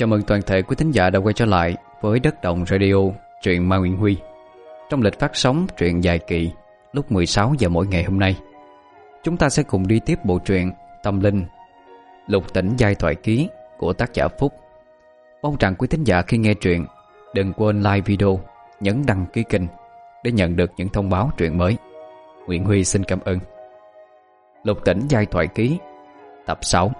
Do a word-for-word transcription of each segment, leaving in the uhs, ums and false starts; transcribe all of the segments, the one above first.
Chào mừng toàn thể quý thính giả đã quay trở lại với Đất Động Radio, truyện Ma Nguyễn Huy. Trong lịch phát sóng truyện dài kỳ lúc mười sáu giờ mỗi ngày hôm nay, chúng ta sẽ cùng đi tiếp bộ truyện Tâm Linh Lục Tỉnh Giai Thoại Ký của tác giả Phúc. Mong rằng quý thính giả khi nghe truyện đừng quên like video, nhấn đăng ký kênh để nhận được những thông báo truyện mới. Nguyễn Huy xin cảm ơn. Lục Tỉnh Giai Thoại Ký tập sáu.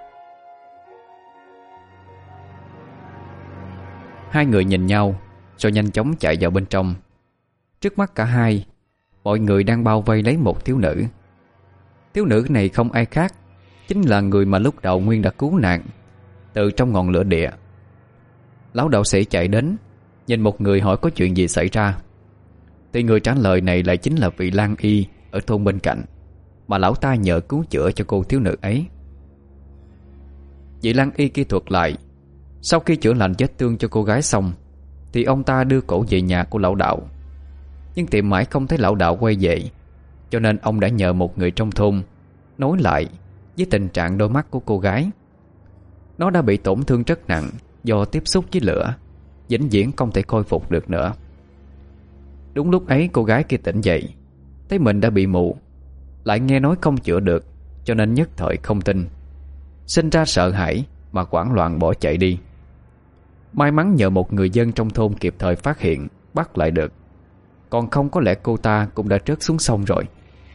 Hai người nhìn nhau rồi nhanh chóng chạy vào bên trong. Trước mắt cả hai, mọi người đang bao vây lấy một thiếu nữ. Thiếu nữ này không ai khác, chính là người mà lúc đầu Nguyên đã cứu nạn từ trong ngọn lửa địa. Lão đạo sĩ chạy đến, nhìn một người hỏi có chuyện gì xảy ra, thì người trả lời này lại chính là vị Lan Y ở thôn bên cạnh mà lão ta nhờ cứu chữa cho cô thiếu nữ ấy. Vị Lan Y kia thuật lại, sau khi chữa lành vết thương cho cô gái xong thì ông ta đưa cổ về nhà của lão đạo. Nhưng tìm mãi không thấy lão đạo quay về, cho nên ông đã nhờ một người trong thôn nối lại với tình trạng đôi mắt của cô gái. Nó đã bị tổn thương rất nặng do tiếp xúc với lửa, vĩnh viễn không thể khôi phục được nữa. Đúng lúc ấy cô gái kia tỉnh dậy, thấy mình đã bị mù, lại nghe nói không chữa được, cho nên nhất thời không tin, sinh ra sợ hãi mà hoảng loạn bỏ chạy đi. May mắn nhờ một người dân trong thôn kịp thời phát hiện, bắt lại được, còn không có lẽ cô ta cũng đã rớt xuống sông rồi.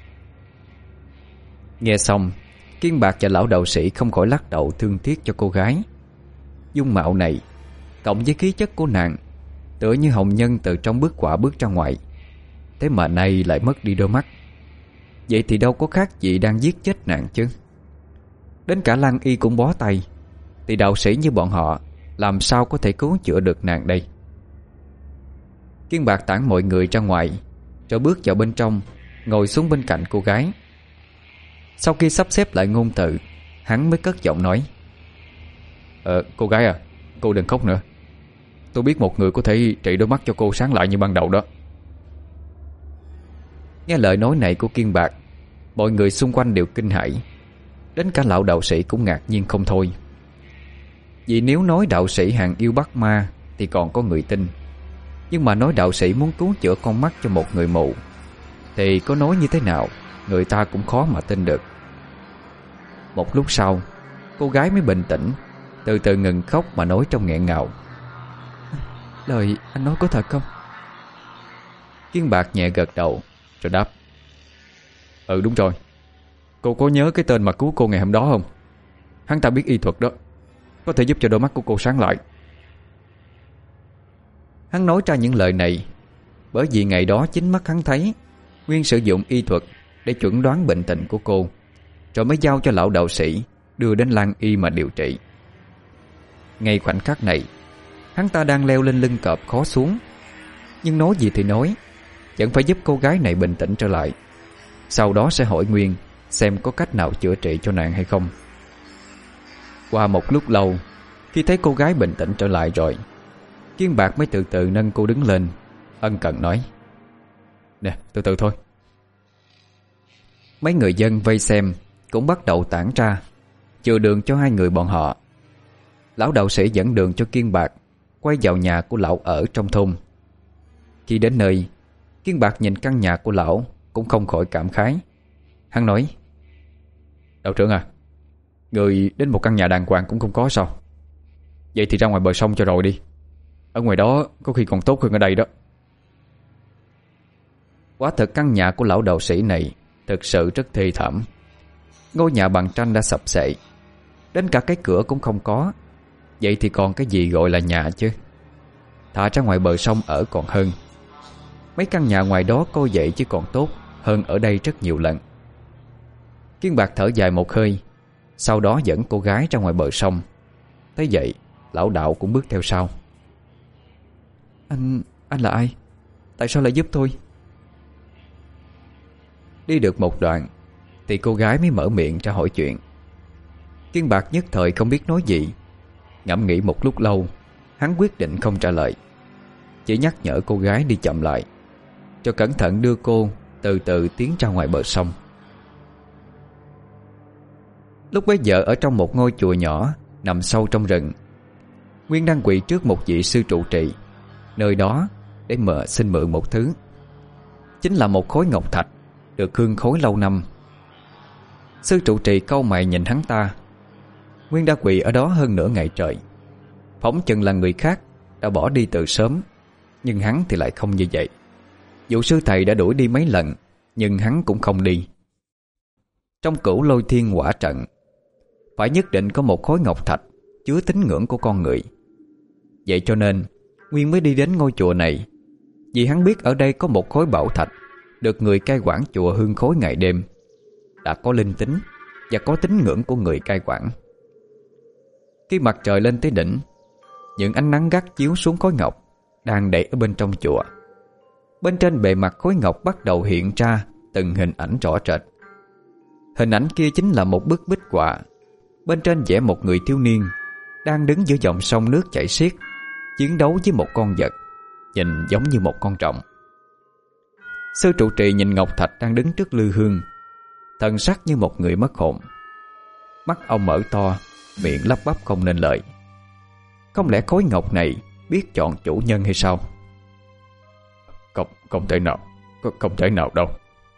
Nghe xong, Kiên Bạc và lão đạo sĩ không khỏi lắc đầu thương tiếc cho cô gái. Dung mạo này cộng với khí chất của nàng tựa như hồng nhân từ trong bức họa bước ra ngoài, thế mà nay lại mất đi đôi mắt. Vậy thì đâu có khác gì đang giết chết nàng chứ. Đến cả Lan Y cũng bó tay, thì đạo sĩ như bọn họ làm sao có thể cứu chữa được nàng đây. Kiên Bạc tản mọi người ra ngoài, rồi bước vào bên trong, ngồi xuống bên cạnh cô gái. Sau khi sắp xếp lại ngôn từ, hắn mới cất giọng nói: Ờ, cô gái à, cô đừng khóc nữa. Tôi biết một người có thể trị đôi mắt cho cô sáng lại như ban đầu đó. Nghe lời nói này của Kiên Bạc, mọi người xung quanh đều kinh hãi. Đến cả lão đạo sĩ cũng ngạc nhiên không thôi. Vì nếu nói đạo sĩ hàng yêu bắt ma thì còn có người tin, nhưng mà nói đạo sĩ muốn cứu chữa con mắt cho một người mù thì có nói như thế nào người ta cũng khó mà tin được. Một lúc sau, cô gái mới bình tĩnh, từ từ ngừng khóc mà nói trong nghẹn ngào: Lời anh nói có thật không? Kiên Bạc nhẹ gật đầu rồi đáp: Ừ đúng rồi. Cô có nhớ cái tên mà cứu cô ngày hôm đó không? Hắn ta biết y thuật đó, có thể giúp cho đôi mắt của cô sáng lại. Hắn nói ra những lời này bởi vì ngày đó chính mắt hắn thấy Nguyên sử dụng y thuật để chuẩn đoán bệnh tình của cô, rồi mới giao cho lão đạo sĩ đưa đến Lan Y mà điều trị. Ngay khoảnh khắc này, hắn ta đang leo lên lưng cọp khó xuống, nhưng nói gì thì nói, vẫn phải giúp cô gái này bình tĩnh trở lại. Sau đó sẽ hỏi Nguyên xem có cách nào chữa trị cho nàng hay không. Qua một lúc lâu, khi thấy cô gái bình tĩnh trở lại rồi, Kiên Bạc mới từ từ nâng cô đứng lên, ân cần nói: Nè, từ từ thôi. Mấy người dân vây xem cũng bắt đầu tản ra, chừa đường cho hai người bọn họ. Lão đạo sĩ dẫn đường cho Kiên Bạc quay vào nhà của lão ở trong thôn. Khi đến nơi, Kiên Bạc nhìn căn nhà của lão cũng không khỏi cảm khái. Hắn nói: Đạo trưởng à, người đến một căn nhà đàng hoàng cũng không có sao? Vậy thì ra ngoài bờ sông cho rồi đi. Ở ngoài đó có khi còn tốt hơn ở đây đó. Quả thật căn nhà của lão đạo sĩ này thực sự rất thê thảm. Ngôi nhà bằng tranh đã sập xệ, đến cả cái cửa cũng không có. Vậy thì còn cái gì gọi là nhà chứ? Thả ra ngoài bờ sông ở còn hơn. Mấy căn nhà ngoài đó coi vậy chứ còn tốt hơn ở đây rất nhiều lần. Kiên Bạc thở dài một hơi, sau đó dẫn cô gái ra ngoài bờ sông. Thấy vậy, lão đạo cũng bước theo sau. Anh, anh là ai? Tại sao lại giúp tôi? Đi được một đoạn thì cô gái mới mở miệng ra hỏi chuyện. Kiên Bạc nhất thời không biết nói gì. Ngẫm nghĩ một lúc lâu, hắn quyết định không trả lời, chỉ nhắc nhở cô gái đi chậm lại, cho cẩn thận đưa cô từ từ tiến ra ngoài bờ sông. Lúc bấy giờ ở trong một ngôi chùa nhỏ nằm sâu trong rừng, Nguyên đang quỳ trước một vị sư trụ trì nơi đó để mờ xin mượn một thứ. Chính là một khối ngọc thạch được hương khối lâu năm. Sư trụ trì cau mày nhìn hắn ta. Nguyên đã quỳ ở đó hơn nửa ngày trời. Phỏng chừng là người khác đã bỏ đi từ sớm, nhưng hắn thì lại không như vậy. Dù sư thầy đã đuổi đi mấy lần, nhưng hắn cũng không đi. Trong Cửu Lôi Thiên Hỏa Trận phải nhất định có một khối ngọc thạch chứa tín ngưỡng của con người. Vậy cho nên Nguyên mới đi đến ngôi chùa này, vì hắn biết ở đây có một khối bảo thạch được người cai quản chùa hương khối ngày đêm, đã có linh tính và có tín ngưỡng của người cai quản. Khi mặt trời lên tới đỉnh, những ánh nắng gắt chiếu xuống khối ngọc đang để ở bên trong chùa. Bên trên bề mặt khối ngọc bắt đầu hiện ra từng hình ảnh rõ rệt. Hình ảnh kia chính là một bức bích họa. Bên trên vẽ một người thiếu niên đang đứng giữa dòng sông nước chảy xiết, chiến đấu với một con vật nhìn giống như một con trọng. Sư trụ trì nhìn ngọc thạch đang đứng trước lư hương, thần sắc như một người mất hồn. Mắt ông mở to, miệng lắp bắp không nên lời. Không lẽ khối ngọc này biết chọn chủ nhân hay sao? Không, không thể nào, không thể nào đâu.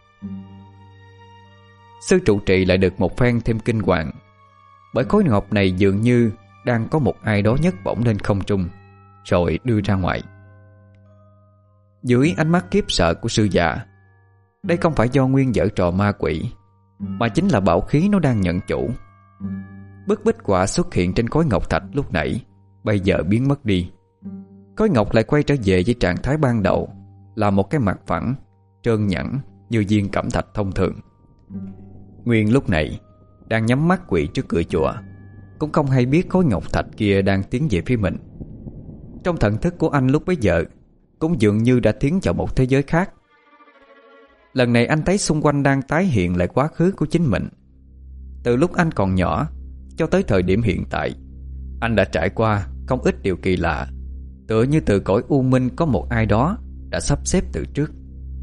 Sư trụ trì lại được một phen thêm kinh hoàng, bởi khối ngọc này dường như đang có một ai đó nhấc bổng lên không trung rồi đưa ra ngoài. Dưới ánh mắt khiếp sợ của sư già, đây không phải do Nguyên giở trò ma quỷ, mà chính là bảo khí nó đang nhận chủ. Bức bích họa xuất hiện trên khối ngọc thạch lúc nãy bây giờ biến mất đi. Khối ngọc lại quay trở về với trạng thái ban đầu, là một cái mặt phẳng, trơn nhẵn như viên cẩm thạch thông thường. Nguyên lúc này đang nhắm mắt quỳ trước cửa chùa, cũng không hay biết khối ngọc thạch kia đang tiến về phía mình. Trong thần thức của anh lúc bấy giờ cũng dường như đã tiến vào một thế giới khác. Lần này anh thấy xung quanh đang tái hiện lại quá khứ của chính mình. Từ lúc anh còn nhỏ cho tới thời điểm hiện tại, anh đã trải qua không ít điều kỳ lạ, tựa như từ cõi u minh có một ai đó đã sắp xếp từ trước.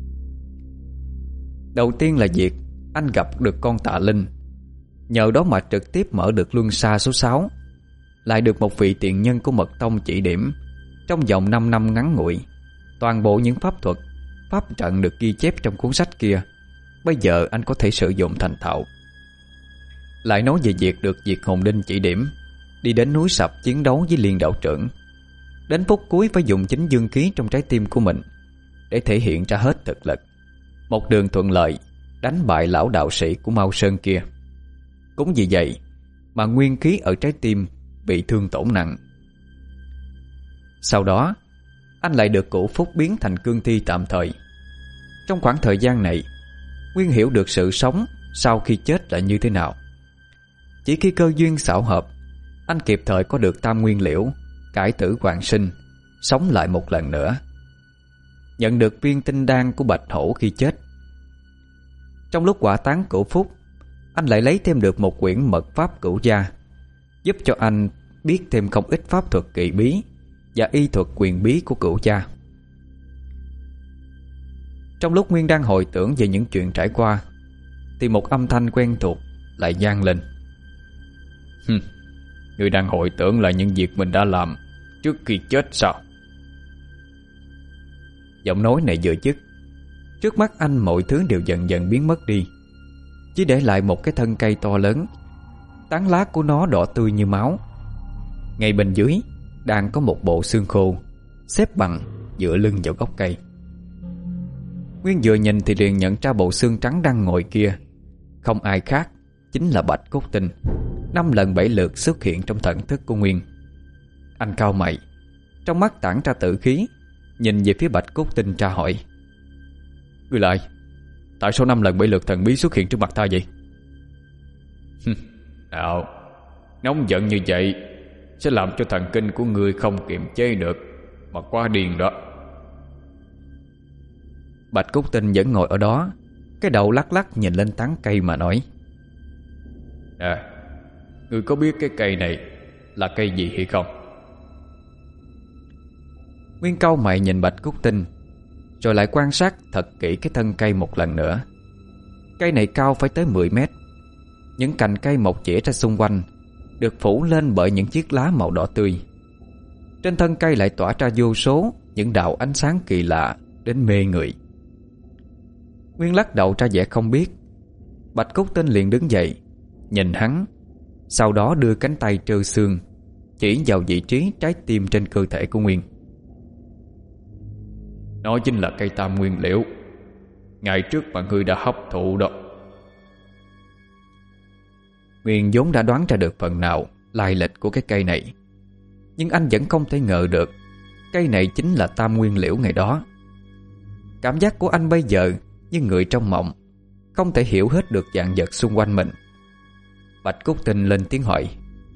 Đầu tiên là việc anh gặp được con Tạ Linh, nhờ đó mà trực tiếp mở được luân xa số sáu, lại được một vị tiền nhân của Mật Tông chỉ điểm. Trong vòng năm năm ngắn ngủi, toàn bộ những pháp thuật, pháp trận được ghi chép trong cuốn sách kia bây giờ anh có thể sử dụng thành thạo. Lại nói về việc được Diệt Hồn Đinh chỉ điểm, đi đến núi Sập chiến đấu với Liên đạo trưởng, đến phút cuối phải dùng chính dương khí trong trái tim của mình để thể hiện ra hết thực lực, một đường thuận lợi đánh bại lão đạo sĩ của Mao Sơn kia. Cũng vì vậy mà nguyên khí ở trái tim bị thương tổn nặng. Sau đó anh lại được Cửu Phúc biến thành cương thi tạm thời. Trong khoảng thời gian này, Nguyên hiểu được sự sống sau khi chết là như thế nào. Chỉ khi cơ duyên xảo hợp, anh kịp thời có được tam nguyên liễu, cải tử hoàn sinh, sống lại một lần nữa. Nhận được viên tinh đan của Bạch Hổ khi chết. Trong lúc quả táng Cửu Phúc, anh lại lấy thêm được một quyển mật pháp cửu gia, giúp cho anh biết thêm không ít pháp thuật kỳ bí và y thuật quyền bí của cửu gia. Trong lúc Nguyên đang hồi tưởng về những chuyện trải qua, thì một âm thanh quen thuộc lại vang lên. Hừm, ngươi đang hồi tưởng lại những việc mình đã làm trước khi chết sao? Giọng nói này vừa dứt, trước mắt anh mọi thứ đều dần dần biến mất đi, chỉ để lại một cái thân cây to lớn. Tán lá của nó đỏ tươi như máu. Ngay bên dưới đang có một bộ xương khô xếp bằng dựa lưng vào gốc cây. Nguyên vừa nhìn thì liền nhận ra bộ xương trắng đang ngồi kia không ai khác, chính là Bạch Cốt Tinh, năm lần bảy lượt xuất hiện trong thần thức của Nguyên. Anh cau mày, trong mắt tản ra tử khí, nhìn về phía Bạch Cốt Tinh tra hỏi: Ngươi lại, tại sao năm lần bảy lượt thần bí xuất hiện trước mặt ta vậy? Nào, nóng giận như vậy sẽ làm cho thần kinh của ngươi không kiềm chế được mà quá điên đó. Bạch Cốt Tinh vẫn ngồi ở đó, cái đầu lắc lắc nhìn lên tán cây mà nói: À, ngươi có biết cái cây này là cây gì hay không? Nguyên cau mày nhìn Bạch Cốt Tinh, rồi lại quan sát thật kỹ cái thân cây một lần nữa. Cây này cao phải tới mười mét. Những cành cây mọc chĩa ra xung quanh được phủ lên bởi những chiếc lá màu đỏ tươi. Trên thân cây lại tỏa ra vô số những đạo ánh sáng kỳ lạ đến mê người. Nguyên lắc đầu ra vẻ không biết. Bạch Cốt Tinh liền đứng dậy, nhìn hắn, sau đó đưa cánh tay trơ xương chỉ vào vị trí trái tim trên cơ thể của Nguyên. Nó chính là cây tam nguyên liễu ngày trước mà ngươi đã hấp thụ đó. Nguyên vốn đã đoán ra được phần nào lai lịch của cái cây này, nhưng anh vẫn không thể ngờ được cây này chính là tam nguyên liễu ngày đó. Cảm giác của anh bây giờ như người trong mộng, không thể hiểu hết được vạn vật xung quanh mình. Bạch Cốt Tinh lên tiếng hỏi: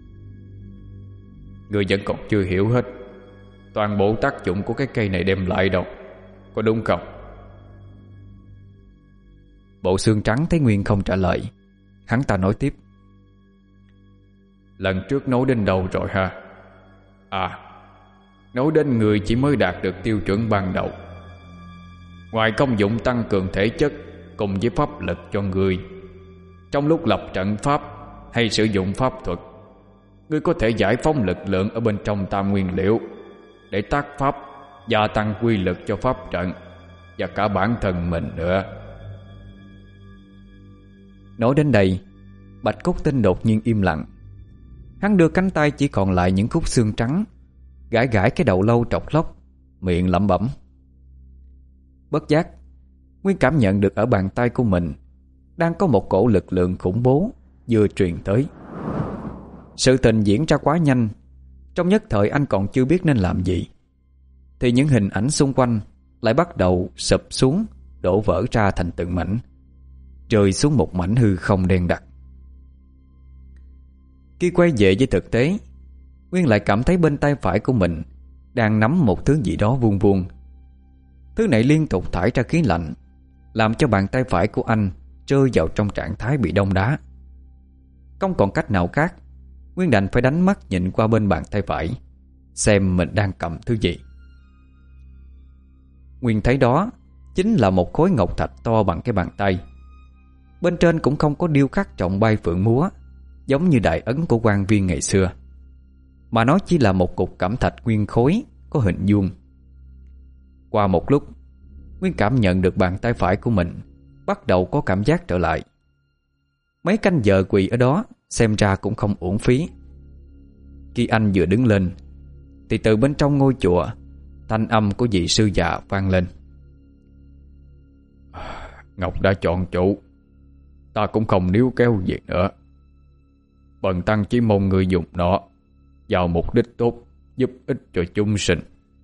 Ngươi vẫn còn chưa hiểu hết toàn bộ tác dụng của cái cây này đem lại đâu, có đúng không? Bộ xương trắng thấy Nguyên không trả lời, hắn ta nói tiếp: Lần trước nói đến đâu rồi ha? À, nói đến người chỉ mới đạt được tiêu chuẩn ban đầu. Ngoài công dụng tăng cường thể chất cùng với pháp lực cho người, trong lúc lập trận pháp hay sử dụng pháp thuật, ngươi có thể giải phóng lực lượng ở bên trong tam nguyên liễu để tác pháp, gia tăng quy lực cho pháp trận và cả bản thân mình nữa. Nói đến đây, Bạch Cốt Tinh đột nhiên im lặng. Hắn đưa cánh tay chỉ còn lại những khúc xương trắng, gãi gãi cái đầu lâu trọc lóc, miệng lẩm bẩm. Bất giác, Nguyên cảm nhận được ở bàn tay của mình đang có một cổ lực lượng khủng bố vừa truyền tới. Sự tình diễn ra quá nhanh, trong nhất thời anh còn chưa biết nên làm gì, thì những hình ảnh xung quanh lại bắt đầu sụp xuống, đổ vỡ ra thành từng mảnh, rơi xuống một mảnh hư không đen đặc. Khi quay về với thực tế, Nguyên lại cảm thấy bên tay phải của mình đang nắm một thứ gì đó vuông vuông. Thứ này liên tục thải ra khí lạnh, làm cho bàn tay phải của anh rơi vào trong trạng thái bị đông đá. Không còn cách nào khác, Nguyên đành phải đánh mắt nhìn qua bên bàn tay phải, xem mình đang cầm thứ gì. Nguyên thấy đó chính là một khối ngọc thạch to bằng cái bàn tay. Bên trên cũng không có điêu khắc trọng bay phượng múa giống như đại ấn của quan viên ngày xưa, mà nó chỉ là một cục cẩm thạch nguyên khối có hình vuông. Qua một lúc, Nguyên cảm nhận được bàn tay phải của mình bắt đầu có cảm giác trở lại. Mấy canh giờ quỳ ở đó xem ra cũng không uổng phí. Khi anh vừa đứng lên, thì từ bên trong ngôi chùa, thanh âm của vị sư già vang lên: Ngọc đã chọn chủ, ta cũng không níu kéo gì nữa. Bần tăng chỉ mong người dùng nó vào mục đích tốt, giúp ích cho chúng sinh.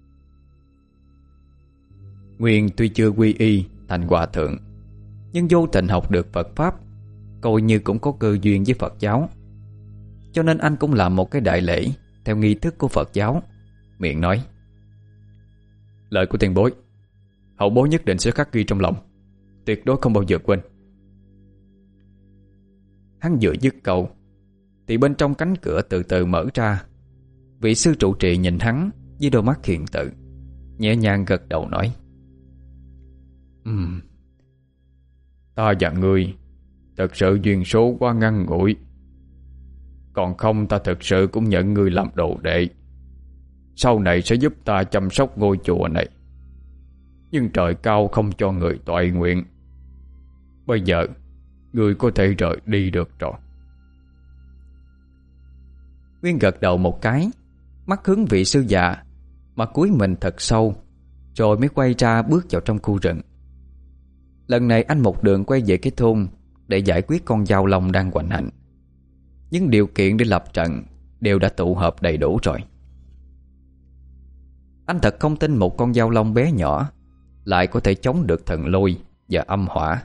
Nguyên tuy chưa quy y thành hòa thượng, nhưng vô tình học được Phật Pháp, coi như cũng có cơ duyên với Phật giáo. Cho nên anh cũng làm một cái đại lễ theo nghi thức của Phật giáo, miệng nói: Lời của tiền bối, hậu bối nhất định sẽ khắc ghi trong lòng, tuyệt đối không bao giờ quên. Hắn vừa dứt câu thì bên trong cánh cửa từ từ mở ra. Vị sư trụ trì nhìn hắn với đôi mắt hiền từ, nhẹ nhàng gật đầu nói: Ừm, ta và ngươi thật sự duyên số quá ngắn ngủi. Còn không ta thật sự cũng nhận ngươi làm đồ đệ, sau này sẽ giúp ta chăm sóc ngôi chùa này. Nhưng trời cao không cho người toại nguyện. Bây giờ ngươi có thể rời đi được rồi. Nguyên gật đầu một cái, mắt hướng vị sư già mà cúi mình thật sâu, rồi mới quay ra bước vào trong khu rừng. Lần này anh một đường quay về cái thôn để giải quyết con dao long đang hoành hành. Nhưng điều kiện để lập trận đều đã tụ hợp đầy đủ rồi. Anh thật không tin một con dao long bé nhỏ lại có thể chống được thần lôi và âm hỏa.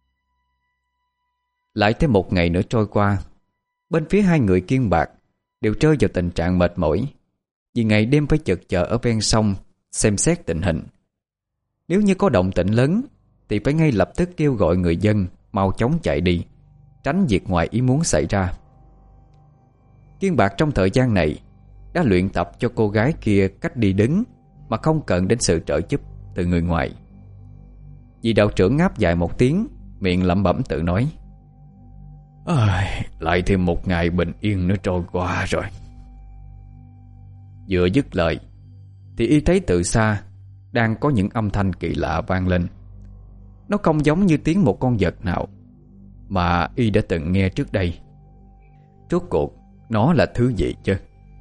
Lại thêm một ngày nữa trôi qua, bên phía hai người Kiên Bạc đều rơi vào tình trạng mệt mỏi, vì ngày đêm phải chực chờ ở ven sông xem xét tình hình. Nếu như có động tĩnh lớn thì phải ngay lập tức kêu gọi người dân mau chóng chạy đi, tránh việc ngoài ý muốn xảy ra. Kiên Bạc trong thời gian này đã luyện tập cho cô gái kia cách đi đứng mà không cần đến sự trợ giúp từ người ngoài. Vị đạo trưởng ngáp dài một tiếng, miệng lẩm bẩm tự nói: À, lại thêm một ngày bình yên nữa trôi qua rồi. Vừa dứt lời thì y thấy từ xa đang có những âm thanh kỳ lạ vang lên. Nó không giống như tiếng một con vật nào mà y đã từng nghe trước đây. Rốt cuộc nó là thứ gì chứ?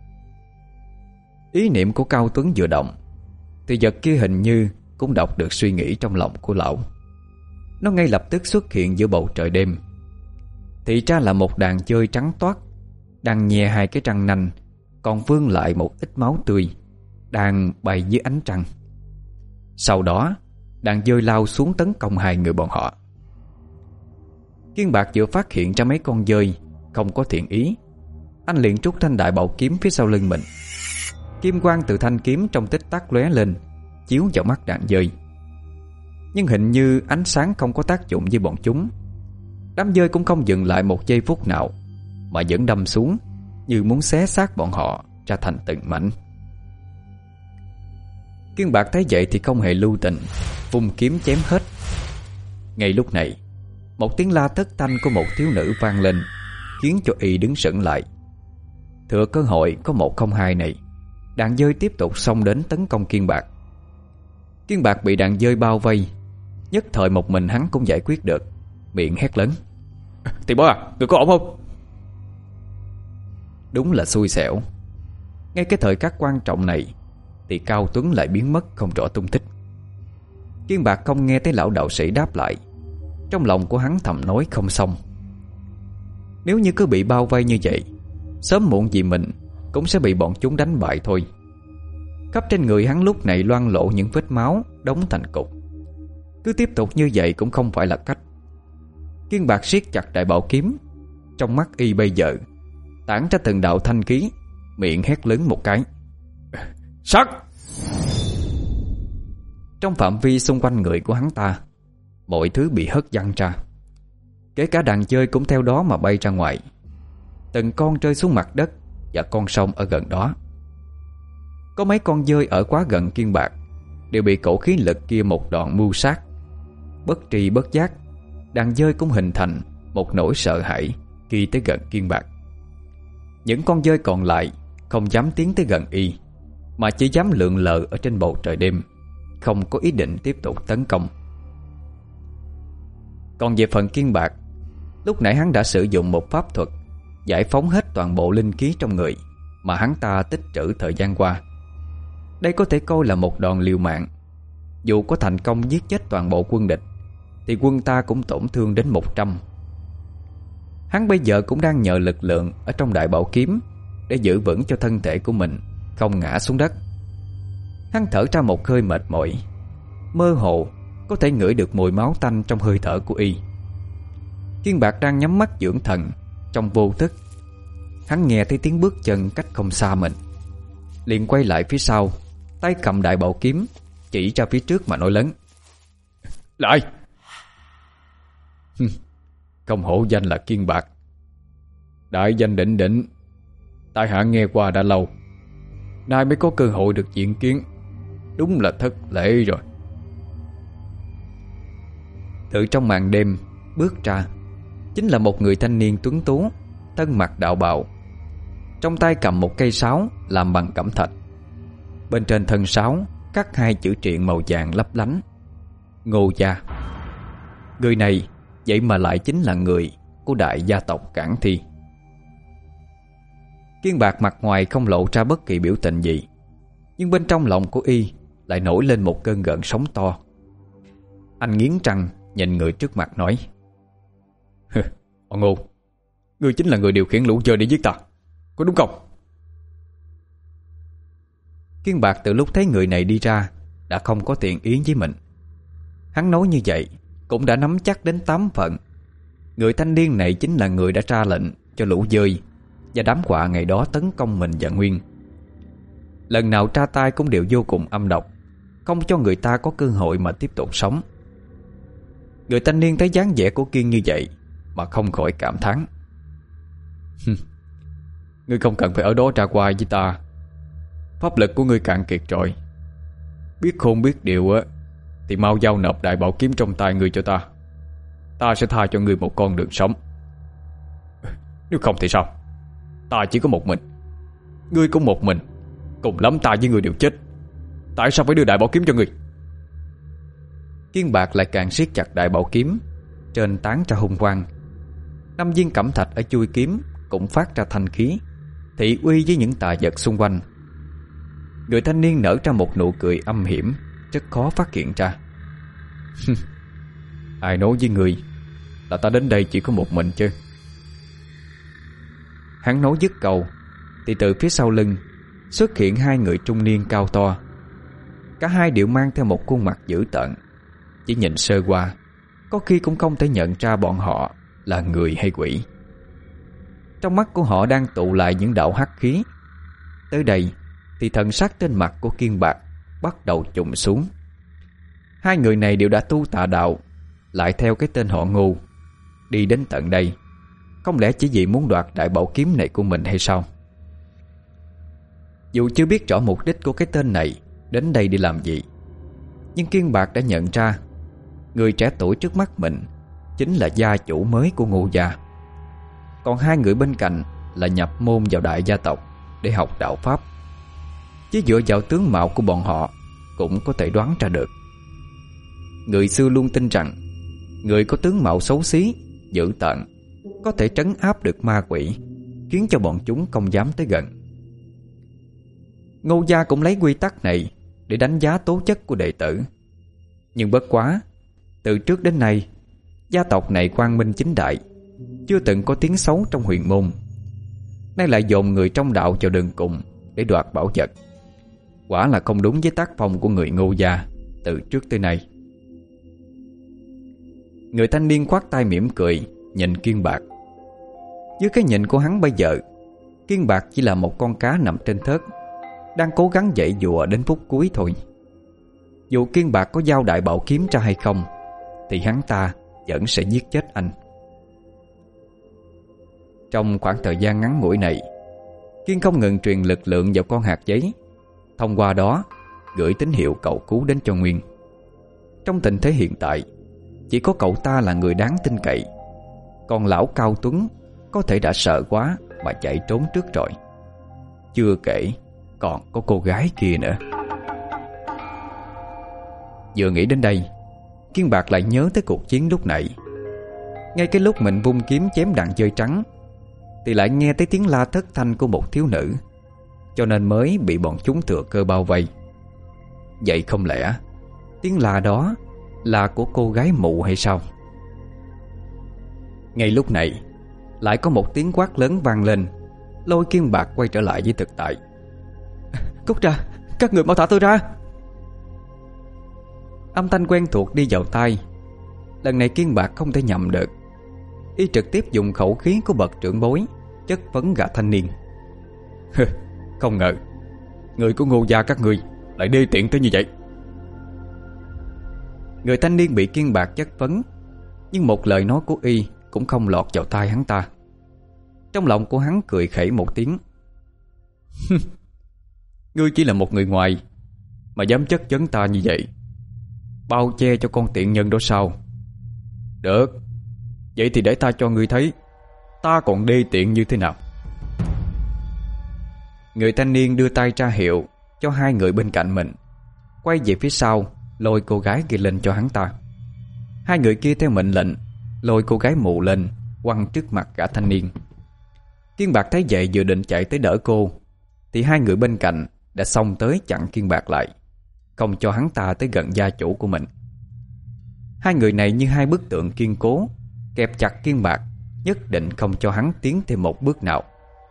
Ý niệm của Cao Tuấn vừa động thì vật kia hình như cũng đọc được suy nghĩ trong lòng của lão. Nó ngay lập tức xuất hiện giữa bầu trời đêm. Thì ra là một đàn dơi trắng toát đang nhè hai cái răng nanh, còn vương lại một ít máu tươi, đang bay dưới ánh trăng. Sau đó đàn dơi lao xuống tấn công hai người bọn họ. Kiên Bạc vừa phát hiện ra mấy con dơi không có thiện ý, anh liền trút thanh đại bảo kiếm phía sau lưng mình. Kim quang từ thanh kiếm trong tích tắc lóe lên, chiếu vào mắt đàn dơi. Nhưng hình như ánh sáng không có tác dụng với bọn chúng. Đám dơi cũng không dừng lại một giây phút nào, mà vẫn đâm xuống như muốn xé xác bọn họ ra thành từng mảnh. Kiên Bạc thấy vậy thì không hề lưu tình, vung kiếm chém hết. Ngay lúc này, một tiếng la thất thanh của một thiếu nữ vang lên, khiến cho y đứng sững lại. Thừa cơ hội có một không hai này, đàn dơi tiếp tục xông đến tấn công Kiên Bạc. Kiên Bạc bị đàn dơi bao vây, nhất thời một mình hắn cũng giải quyết được, miệng hét lớn: "Tiền bối à, người có ổn không?" Đúng là xui xẻo. Ngay cái thời khắc quan trọng này thì Cao Tuấn lại biến mất không rõ tung tích. Kiên Bạc không nghe thấy lão đạo sĩ đáp lại, trong lòng của hắn thầm nói không xong. Nếu như cứ bị bao vây như vậy, sớm muộn gì mình cũng sẽ bị bọn chúng đánh bại thôi. Khắp trên người hắn lúc này loang lổ những vết máu đóng thành cục. Cứ tiếp tục như vậy cũng không phải là cách. Kiên Bạc siết chặt đại bảo kiếm. Trong mắt y bây giờ tản ra từng đạo thanh khí, miệng hét lớn một cái: "Sát!" Trong phạm vi xung quanh người của hắn ta, mọi thứ bị hất văng ra, kể cả đàn dơi cũng theo đó mà bay ra ngoài. Từng con rơi xuống mặt đất và con sông ở gần đó. Có mấy con dơi ở quá gần Kiên Bạc đều bị cổ khí lực kia một đòn mưu sát. Bất tri bất giác, đàn dơi cũng hình thành một nỗi sợ hãi khi tới gần Kiên Bạc. Những con dơi còn lại không dám tiến tới gần y, mà chỉ dám lượn lờ ở trên bầu trời đêm, không có ý định tiếp tục tấn công. Còn về phần Kiên Bạc, lúc nãy hắn đã sử dụng một pháp thuật giải phóng hết toàn bộ linh khí trong người mà hắn ta tích trữ thời gian qua. Đây có thể coi là một đòn liều mạng. Dù có thành công giết chết toàn bộ quân địch thì quân ta cũng tổn thương đến một trăm. Hắn bây giờ cũng đang nhờ lực lượng ở trong đại bảo kiếm để giữ vững cho thân thể của mình không ngã xuống đất. Hắn thở ra một hơi mệt mỏi, mơ hồ có thể ngửi được mùi máu tanh trong hơi thở của y. Kiên Bạc đang nhắm mắt dưỡng thần. Trong vô thức, hắn nghe thấy tiếng bước chân cách không xa mình, liền quay lại phía sau, tay cầm đại bảo kiếm chỉ ra phía trước mà nói lớn: "Lại!" Không hổ danh là Kiên Bạc, đại danh đỉnh đỉnh, tại hạ nghe qua đã lâu, nay mới có cơ hội được diện kiến, đúng là thất lễ rồi. Từ trong màn đêm bước ra chính là một người thanh niên tuấn tú, thân mặc đạo bào, trong tay cầm một cây sáo làm bằng cẩm thạch. Bên trên thân sáo khắc hai chữ triện màu vàng lấp lánh: Ngô Gia. Người này vậy mà lại chính là người của đại gia tộc Cảng Thi. Kiên Bạc mặt ngoài không lộ ra bất kỳ biểu tình gì, nhưng bên trong lòng của y lại nổi lên một cơn gợn sóng to. Anh nghiến răng nhìn người trước mặt nói: "Họ Ngô, ngươi chính là người điều khiển lũ dơi để giết ta, có đúng không?" Kiên Bạc từ lúc thấy người này đi ra đã không có tiện ý với mình. Hắn nói như vậy cũng đã nắm chắc đến tám phần người thanh niên này chính là người đã ra lệnh cho lũ dơi và đám quạ ngày đó tấn công mình và Nguyên. Lần nào tra tay cũng đều vô cùng âm độc, không cho người ta có cơ hội mà tiếp tục sống. Người thanh niên thấy dáng vẻ của Kiên như vậy mà không khỏi cảm thán: "Ngươi không cần phải ở đó tra qua với ta, pháp lực của ngươi cạn kiệt rồi. Biết khôn biết điều á thì mau giao nộp đại bảo kiếm trong tay ngươi cho ta, ta sẽ tha cho ngươi một con đường sống. Nếu không thì sao? Ta chỉ có một mình, ngươi cũng một mình, Cùng lắm ta với người đều chết, tại sao phải đưa đại bảo kiếm cho người? Kiên Bạc lại càng siết chặt đại bảo kiếm, trên tán ra hung quang. Năm viên cẩm thạch ở chuôi kiếm cũng phát ra thanh khí, thị uy với những tà vật xung quanh. Người thanh niên nở ra một nụ cười âm hiểm, rất khó phát hiện ra. Ai nói với người là ta đến đây chỉ có một mình chứ? Hắn nói dứt câu thì từ phía sau lưng xuất hiện hai người trung niên cao to. Cả hai đều mang theo một khuôn mặt dữ tợn, chỉ nhìn sơ qua có khi cũng không thể nhận ra bọn họ là người hay quỷ. Trong mắt của họ đang tụ lại những đạo hắc khí. Tới đây thì thần sắc trên mặt của Kiên Bạc bắt đầu trùng xuống. Hai người này đều đã tu tà đạo, lại theo cái tên họ Ngô, đi đến tận đây, không lẽ chỉ vì muốn đoạt đại bảo kiếm này của mình hay sao? Dù chưa biết rõ mục đích của cái tên này đến đây đi làm gì, nhưng Kiên Bạc đã nhận ra người trẻ tuổi trước mắt mình chính là gia chủ mới của Ngô gia. Còn hai người bên cạnh là nhập môn vào đại gia tộc để học đạo pháp. Chỉ dựa vào tướng mạo của bọn họ cũng có thể đoán ra được. Người xưa luôn tin rằng người có tướng mạo xấu xí, dữ tợn có thể trấn áp được ma quỷ, khiến cho bọn chúng không dám tới gần. Ngô gia cũng lấy quy tắc này để đánh giá tố chất của đệ tử. Nhưng bất quá, từ trước đến nay gia tộc này quang minh chính đại, chưa từng có tiếng xấu trong huyền môn. Nay lại dồn người trong đạo vào đường cùng để đoạt bảo vật, quả là không đúng với tác phong của người Ngô gia từ trước tới nay. Người thanh niên khoát tay mỉm cười nhìn Kiên Bạc. Dưới cái nhìn của hắn bây giờ, Kiên Bạc chỉ là một con cá nằm trên thớt, đang cố gắng dãy dụa đến phút cuối thôi. Dù Kiên Bạc có giao đại bảo kiếm ra hay không, thì hắn ta vẫn sẽ giết chết anh. Trong khoảng thời gian ngắn ngủi này, Kiên không ngừng truyền lực lượng vào con hạt giấy, thông qua đó gửi tín hiệu cầu cứu đến cho Nguyên. Trong tình thế hiện tại, chỉ có cậu ta là người đáng tin cậy, còn lão Cao Tuấn có thể đã sợ quá mà chạy trốn trước rồi. Chưa kể còn có cô gái kia nữa. Vừa nghĩ đến đây, Kiên Bạc lại nhớ tới cuộc chiến lúc nãy. Ngay cái lúc mình vung kiếm chém đàn dơi trắng, thì lại nghe thấy tiếng la thất thanh của một thiếu nữ, cho nên mới bị bọn chúng thừa cơ bao vây. Vậy không lẽ tiếng la đó là của cô gái mụ hay sao? Ngay lúc này lại có một tiếng quát lớn vang lên, lôi Kiên Bạc quay trở lại với thực tại. Cút ra, các người mau thả tôi ra! Âm thanh quen thuộc đi vào tai. Lần này Kiên Bạc không thể nhầm được. Y trực tiếp dùng khẩu khí của bậc trưởng bối chất vấn gã thanh niên. Không ngờ người của Ngô gia các ngươi lại đê tiện tới như vậy. Người thanh niên bị Kiên Bạc chất vấn, nhưng một lời nói của y cũng không lọt vào tai hắn ta. Trong lòng của hắn cười khẩy một tiếng. Ngươi chỉ là một người ngoài mà dám chất vấn ta như vậy, bao che cho con tiện nhân đó sao? Được, vậy thì để ta cho ngươi thấy ta còn đê tiện như thế nào. Người thanh niên đưa tay ra hiệu cho hai người bên cạnh mình, quay về phía sau lôi cô gái kia lên cho hắn ta. Hai người kia theo mệnh lệnh lôi cô gái mụ lên, quăng trước mặt gã thanh niên. Kiên Bạc thấy vậy vừa định chạy tới đỡ cô, thì hai người bên cạnh đã xông tới chặn Kiên Bạc lại, không cho hắn ta tới gần gia chủ của mình. Hai người này như hai bức tượng kiên cố, kẹp chặt Kiên Bạc, nhất định không cho hắn tiến thêm một bước nào.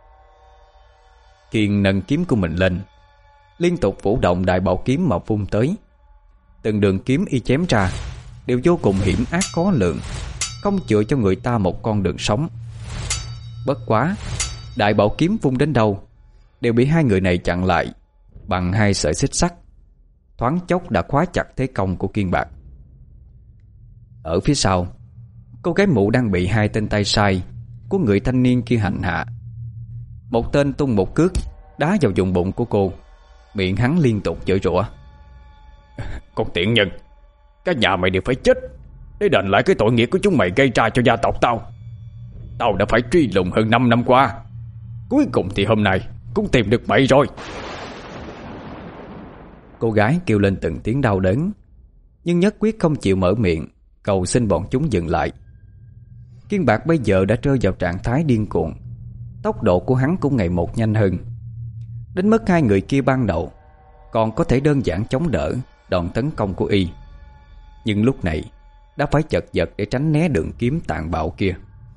Kiên nâng kiếm của mình lên, liên tục vũ động đại bảo kiếm mà vung tới. Từng đường kiếm y chém ra đều vô cùng hiểm ác khó lường, không chừa cho người ta một con đường sống. Bất quá, đại bảo kiếm vung đến đâu đều bị hai người này chặn lại bằng hai sợi xích sắt, thoáng chốc đã khóa chặt thế công của Kiên Bạc. Ở phía sau, cô gái mụ đang bị hai tên tay sai của người thanh niên kia hành hạ. Một tên tung một cước đá vào vùng bụng của cô, miệng hắn liên tục chửi rủa. Con tiện nhân, cả nhà mày đều phải chết để đền lại cái tội nghiệp của chúng mày gây ra cho gia tộc tao. Tao đã phải truy lùng hơn năm năm qua, cuối cùng thì hôm nay cũng tìm được mày rồi. Cô gái kêu lên từng tiếng đau đớn, nhưng nhất quyết không chịu mở miệng cầu xin bọn chúng dừng lại. Kiên Bạc bây giờ đã rơi vào trạng thái điên cuồng. Tốc độ của hắn cũng ngày một nhanh hơn, đến mức hai người kia ban đầu còn có thể đơn giản chống đỡ đòn tấn công của y, nhưng lúc này đã phải chật vật để tránh né đường kiếm tàn bạo kia.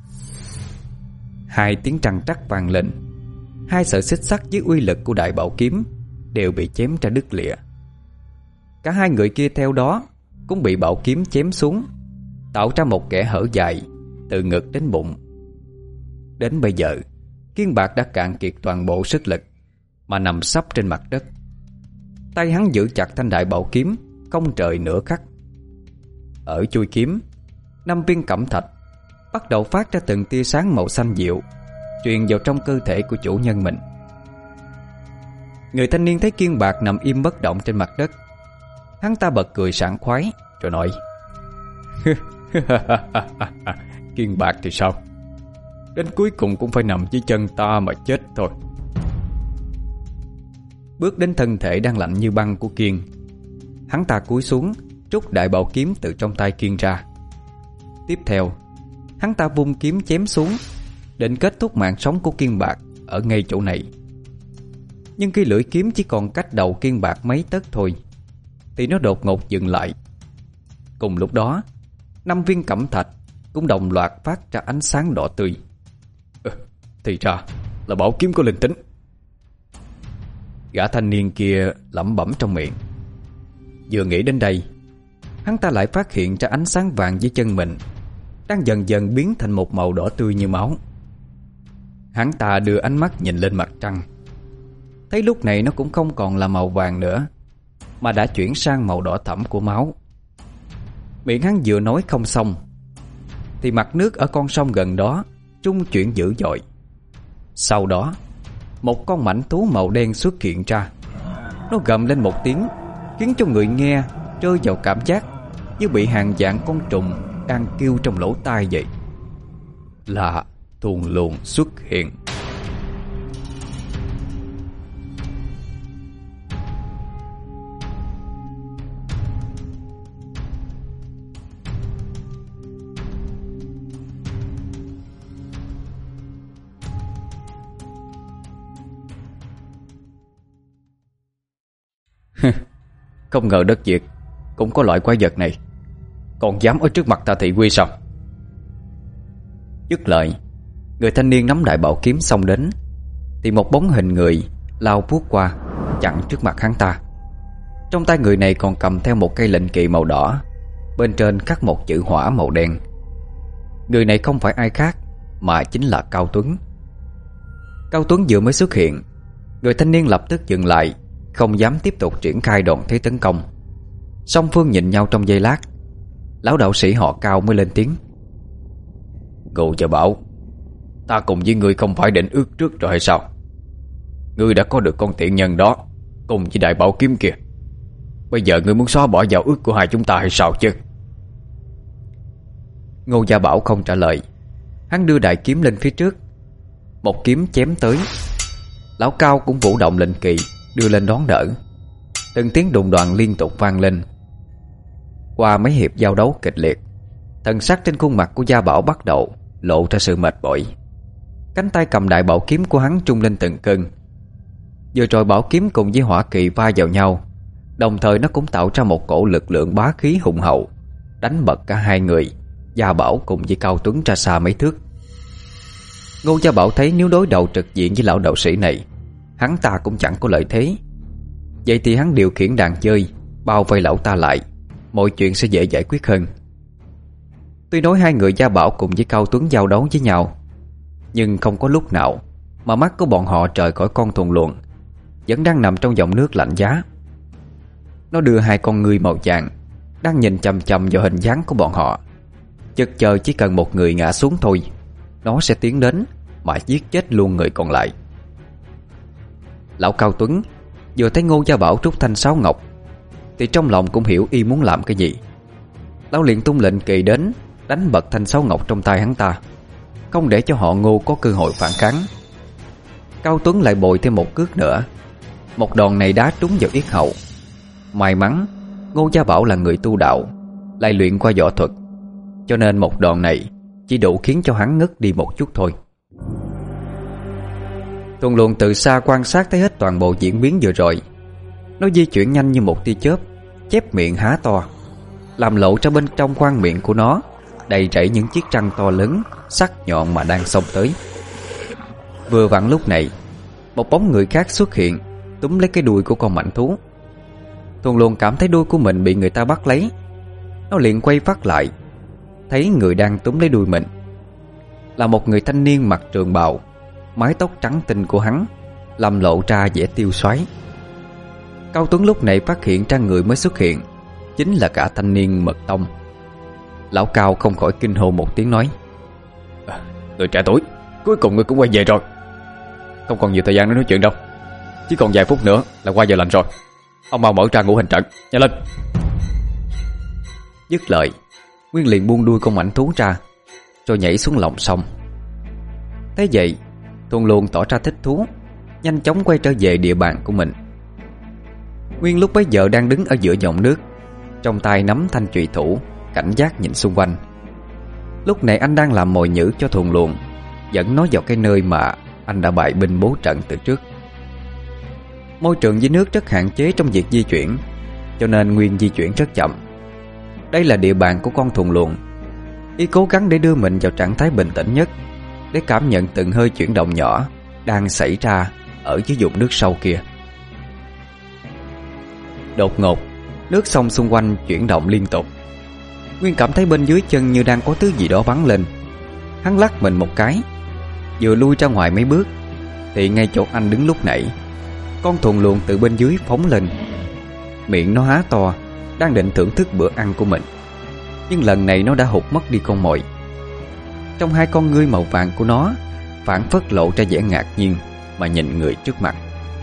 Hai tiếng trăng trắc vang lên, hai sợi xích sắt dưới uy lực của đại bảo kiếm đều bị chém ra đứt lìa. Cả hai người kia theo đó cũng bị bảo kiếm chém xuống, tạo ra một kẽ hở dài từ ngực đến bụng. Đến bây giờ, Kiên Bạc đã cạn kiệt toàn bộ sức lực mà nằm sấp trên mặt đất. Tay hắn giữ chặt thanh đại bảo kiếm không rời nửa khắc. Ở chuôi kiếm, năm viên cẩm thạch bắt đầu phát ra từng tia sáng màu xanh dịu, truyền vào trong cơ thể của chủ nhân mình. Người thanh niên thấy Kiên Bạc nằm im bất động trên mặt đất, hắn ta bật cười sảng khoái rồi nói: Kiên Bạc thì sao? Đến cuối cùng cũng phải nằm dưới chân ta mà chết thôi. Bước đến thân thể đang lạnh như băng của Kiên, hắn ta cúi xuống rút đại bảo kiếm từ trong tay Kiên ra. Tiếp theo, hắn ta vung kiếm chém xuống, định kết thúc mạng sống của Kiên Bạc ở ngay chỗ này. Nhưng khi lưỡi kiếm chỉ còn cách đầu Kiên Bạc mấy tấc thôi, thì nó đột ngột dừng lại. Cùng lúc đó, năm viên cẩm thạch cũng đồng loạt phát ra ánh sáng đỏ tươi. Ừ, thì ra là bảo kiếm có linh tính. Gã thanh niên kia lẩm bẩm trong miệng. Vừa nghĩ đến đây, hắn ta lại phát hiện ra ánh sáng vàng dưới chân mình đang dần dần biến thành một màu đỏ tươi như máu. Hắn ta đưa ánh mắt nhìn lên mặt trăng, thấy lúc này nó cũng không còn là màu vàng nữa, mà đã chuyển sang màu đỏ thẫm của máu. Miệng hắn vừa nói không xong, thì mặt nước ở con sông gần đó trung chuyển dữ dội. Sau đó, một con mãnh thú màu đen xuất hiện ra. Nó gầm lên một tiếng, khiến cho người nghe rơi vào cảm giác như bị hàng vạn con trùng đang kêu trong lỗ tai vậy. Là thuần luồng xuất hiện. Không ngờ đất Việt cũng có loại quái vật này, còn dám ở trước mặt ta thị uy sao? Dứt lời, người thanh niên nắm đại bảo kiếm xông đến, thì một bóng hình người lao vuốt qua chặn trước mặt hắn ta. Trong tay người này còn cầm theo một cây lệnh kỳ màu đỏ, bên trên khắc một chữ hỏa màu đen. Người này không phải ai khác mà chính là Cao Tuấn. Cao Tuấn vừa mới xuất hiện, người thanh niên lập tức dừng lại, không dám tiếp tục triển khai đòn thế tấn công. Song phương nhìn nhau trong giây lát, lão đạo sĩ họ Cao mới lên tiếng: Ngô Gia Bảo, ta cùng với ngươi không phải định ước trước rồi hay sao? Ngươi đã có được con tiện nhân đó cùng với đại bảo kiếm kia, bây giờ ngươi muốn xóa bỏ giao ước của hai chúng ta hay sao chứ? Ngô Gia Bảo không trả lời. Hắn đưa đại kiếm lên phía trước, một kiếm chém tới. Lão Cao cũng vũ động lệnh kỳ đưa lên đón đỡ. Từng tiếng đụng đoàn liên tục vang lên. Qua mấy hiệp giao đấu kịch liệt, thần sắc trên khuôn mặt của Gia Bảo bắt đầu lộ ra sự mệt mỏi. Cánh tay cầm đại bảo kiếm của hắn trung lên từng cơn. Vừa rồi bảo kiếm cùng với hỏa kỳ va vào nhau, đồng thời nó cũng tạo ra một cổ lực lượng bá khí hùng hậu, đánh bật cả hai người, Gia Bảo cùng với Cao Tuấn, ra xa mấy thước. Ngô Gia Bảo thấy nếu đối đầu trực diện với lão đạo sĩ này, hắn ta cũng chẳng có lợi thế. Vậy thì hắn điều khiển đàn chơi bao vây lão ta lại, mọi chuyện sẽ dễ giải quyết hơn. Tuy nói hai người Gia Bảo cùng với Cao Tuấn giao đấu với nhau, nhưng không có lúc nào mà mắt của bọn họ rời khỏi con thuần luồng vẫn đang nằm trong dòng nước lạnh giá. Nó đưa hai con ngươi màu vàng đang nhìn chằm chằm vào hình dáng của bọn họ, chực chờ chỉ cần một người ngã xuống thôi, nó sẽ tiến đến mà giết chết luôn người còn lại. Lão Cao Tuấn vừa thấy Ngô Gia Bảo rút thanh sáo ngọc thì trong lòng cũng hiểu y muốn làm cái gì. Lão liền tung lệnh kỳ đến, đánh bật thanh sáo ngọc trong tay hắn ta, không để cho họ Ngô có cơ hội phản kháng. Cao Tuấn lại bồi thêm một cước nữa. Một đòn này đá trúng vào yết hầu. May mắn Ngô Gia Bảo là người tu đạo, lại luyện qua võ thuật, cho nên một đòn này chỉ đủ khiến cho hắn ngất đi một chút thôi. Thuần Luồng từ xa quan sát thấy hết toàn bộ diễn biến vừa rồi. Nó di chuyển nhanh như một tia chớp, chép miệng há to, làm lộ ra bên trong khoang miệng của nó đầy rẫy những chiếc răng to lớn, sắc nhọn mà đang xông tới. Vừa vặn lúc này, một bóng người khác xuất hiện, túm lấy cái đuôi của con mãnh thú. Thuần Luồng cảm thấy đuôi của mình bị người ta bắt lấy. Nó liền quay phát lại, thấy người đang túm lấy đuôi mình là một người thanh niên mặc trường bào. Mái tóc trắng tinh của hắn làm lộ ra vẻ tiêu xoái. Cao Tuấn lúc này phát hiện ra người mới xuất hiện chính là cả thanh niên Mật Tông. Lão Cao không khỏi kinh hô một tiếng nói: à, người trẻ tuổi, cuối cùng người cũng quay về rồi. Không còn nhiều thời gian để nói chuyện đâu, chỉ còn vài phút nữa là qua giờ lành rồi. Ông mau mở ra ngũ hành trận, nhanh lên. Dứt lời, Nguyên liền buông đuôi con mãnh thú ra, rồi nhảy xuống lòng sông. Thế vậy, Thuần Luồng tỏ ra thích thú, nhanh chóng quay trở về địa bàn của mình. Nguyên lúc bấy giờ đang đứng ở giữa dòng nước, trong tay nắm thanh trùy thủ, cảnh giác nhìn xung quanh. Lúc này anh đang làm mồi nhử cho Thuần Luồng, dẫn nó vào cái nơi mà anh đã bày binh bố trận từ trước. Môi trường dưới nước rất hạn chế trong việc di chuyển, cho nên Nguyên di chuyển rất chậm. Đây là địa bàn của con Thuần Luồng. Y cố gắng để đưa mình vào trạng thái bình tĩnh nhất, để cảm nhận từng hơi chuyển động nhỏ đang xảy ra ở dưới vùng nước sâu kia. Đột ngột, nước sông xung quanh chuyển động liên tục. Nguyên cảm thấy bên dưới chân như đang có thứ gì đó bắn lên. Hắn lắc mình một cái, vừa lui ra ngoài mấy bước, thì ngay chỗ anh đứng lúc nãy, con Thuần Luồng từ bên dưới phóng lên. Miệng nó há to, đang định thưởng thức bữa ăn của mình, nhưng lần này nó đã hụt mất đi con mồi. Trong hai con ngươi màu vàng của nó phảng phất lộ ra vẻ ngạc nhiên mà nhìn người trước mặt.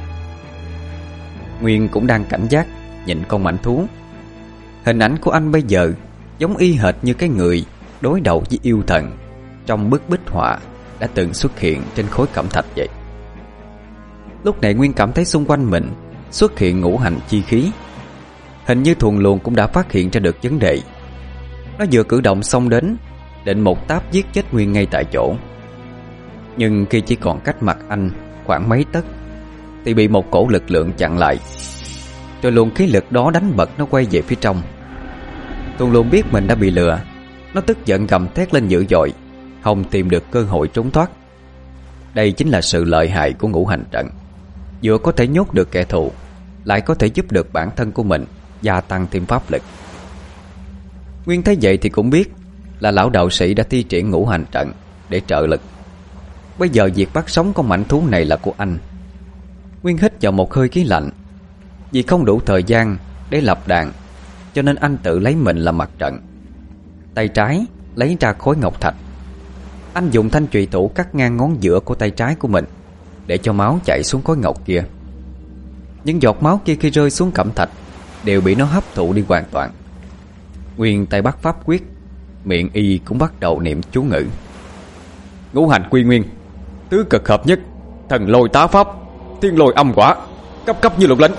Nguyên cũng đang cảnh giác nhìn con mãnh thú. Hình ảnh của anh bây giờ giống y hệt như cái người đối đầu với yêu thần trong bức bích họa đã từng xuất hiện trên khối cẩm thạch vậy. Lúc này Nguyên cảm thấy xung quanh mình xuất hiện ngũ hành chi khí. Hình như Thuần Luồng cũng đã phát hiện ra được vấn đề. Nó vừa cử động xông đến, định một táp giết chết Nguyên ngay tại chỗ. Nhưng khi chỉ còn cách mặt anh khoảng mấy tấc, thì bị một cổ lực lượng chặn lại. Rồi luồng khí lực đó đánh bật nó quay về phía trong. Thuần Luồng biết mình đã bị lừa. Nó tức giận gầm thét lên dữ dội, không tìm được cơ hội trốn thoát. Đây chính là sự lợi hại của ngũ hành trận. Vừa có thể nhốt được kẻ thù, lại có thể giúp được bản thân của mình gia tăng thêm pháp lực. Nguyên thấy vậy thì cũng biết là lão đạo sĩ đã thi triển ngũ hành trận để trợ lực. Bây giờ việc bắt sống con mãnh thú này là của anh. Nguyên hít vào một hơi khí lạnh. Vì không đủ thời gian để lập đàn, cho nên anh tự lấy mình làm mặt trận. Tay trái lấy ra khối ngọc thạch. Anh dùng thanh trùy thủ cắt ngang ngón giữa của tay trái của mình, để cho máu chảy xuống khối ngọc kia. Những giọt máu kia khi rơi xuống cẩm thạch đều bị nó hấp thụ đi hoàn toàn. Nguyên tay bắt pháp quyết, miệng y cũng bắt đầu niệm chú ngữ. Ngũ hành quy nguyên, tứ cực hợp nhất, thần lôi tá pháp, thiên lôi âm quả, cấp cấp như luật lệnh.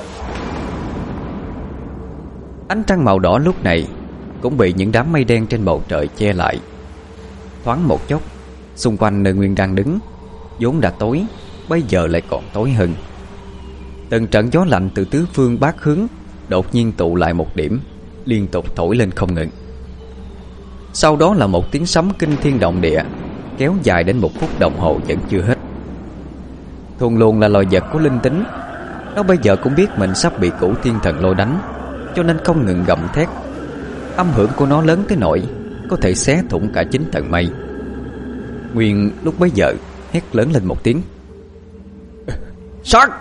Ánh trăng màu đỏ lúc này cũng bị những đám mây đen trên bầu trời che lại. Thoáng một chốc, xung quanh nơi Nguyên đang đứng vốn đã tối, bây giờ lại còn tối hơn. Từng trận gió lạnh từ tứ phương bát hướng đột nhiên tụ lại một điểm, liên tục thổi lên không ngừng. Sau đó là một tiếng sấm kinh thiên động địa, kéo dài đến một phút đồng hồ vẫn chưa hết. Thuần Luồng là loài vật có linh tính. Nó bây giờ cũng biết mình sắp bị Cửu Thiên Thần Lôi đánh, cho nên không ngừng gầm thét. Âm hưởng của nó lớn tới nỗi có thể xé thủng cả chín tầng mây. Nguyên lúc bấy giờ hét lớn lên một tiếng: Sát!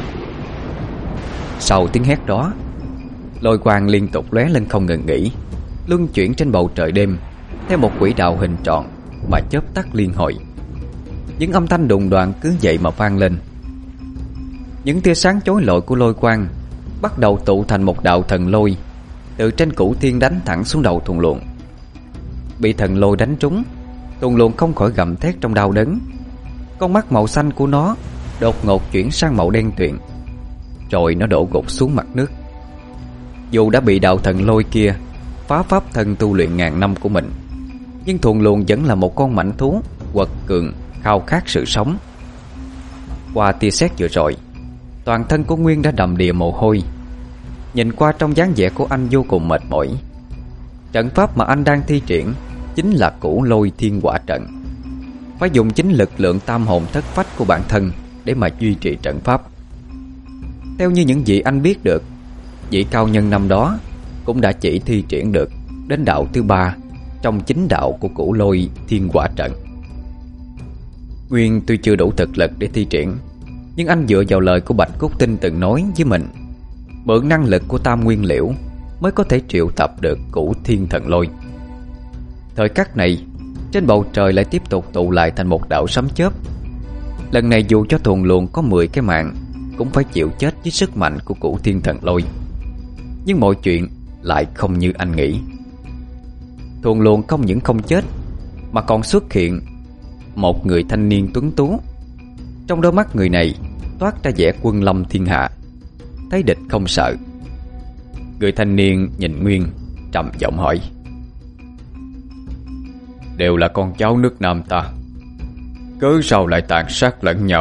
Sau tiếng hét đó, lôi quang liên tục lóe lên không ngừng nghỉ, luân chuyển trên bầu trời đêm theo một quỹ đạo hình tròn mà chớp tắt liên hồi. Những âm thanh đùng đoạn cứ vậy mà vang lên. Những tia sáng chói lọi của lôi quang bắt đầu tụ thành một đạo thần lôi từ trên Cửu Thiên đánh thẳng xuống đầu Thuần Luồng. Bị thần lôi đánh trúng, Thuần Luồng không khỏi gầm thét trong đau đớn. Con mắt màu xanh của nó đột ngột chuyển sang màu đen tuyền, rồi nó đổ gục xuống mặt nước. Dù đã bị đạo thần lôi kia phá pháp thân tu luyện ngàn năm của mình, nhưng thuần luồng vẫn là một con mãnh thú quật cường, khao khát sự sống. Qua tia sét vừa rồi, toàn thân của Nguyên đã đầm đìa mồ hôi. Nhìn qua trong dáng vẻ của anh vô cùng mệt mỏi. Trận pháp mà anh đang thi triển chính là Cửu Lôi Thiên Hỏa Trận. Phải dùng chính lực lượng tam hồn thất phách của bản thân để mà duy trì trận pháp. Theo như những gì anh biết được, vị cao nhân năm đó cũng đã chỉ thi triển được đến đạo thứ ba trong chính đạo của Cửu Lôi Thiên Hỏa Trận. Nguyên tuy chưa đủ thực lực để thi triển, nhưng anh dựa vào lời của Bạch Cốt Tinh từng nói với mình, mượn năng lực của tam nguyên liễu mới có thể triệu tập được Cửu Thiên Thần Lôi. Thời khắc này, trên bầu trời lại tiếp tục tụ lại thành một đạo sấm chớp. Lần này dù cho thuần luồng có mười cái mạng cũng phải chịu chết với sức mạnh của Cửu Thiên Thần Lôi. Nhưng mọi chuyện lại không như anh nghĩ. Thuần luồng không những không chết, mà còn xuất hiện một người thanh niên tuấn tú. Trong đôi mắt người này toát ra vẻ quân lâm thiên hạ, thấy địch không sợ. Người thanh niên nhìn Nguyên, trầm giọng hỏi: đều là con cháu nước Nam ta, cớ sao lại tàn sát lẫn nhau?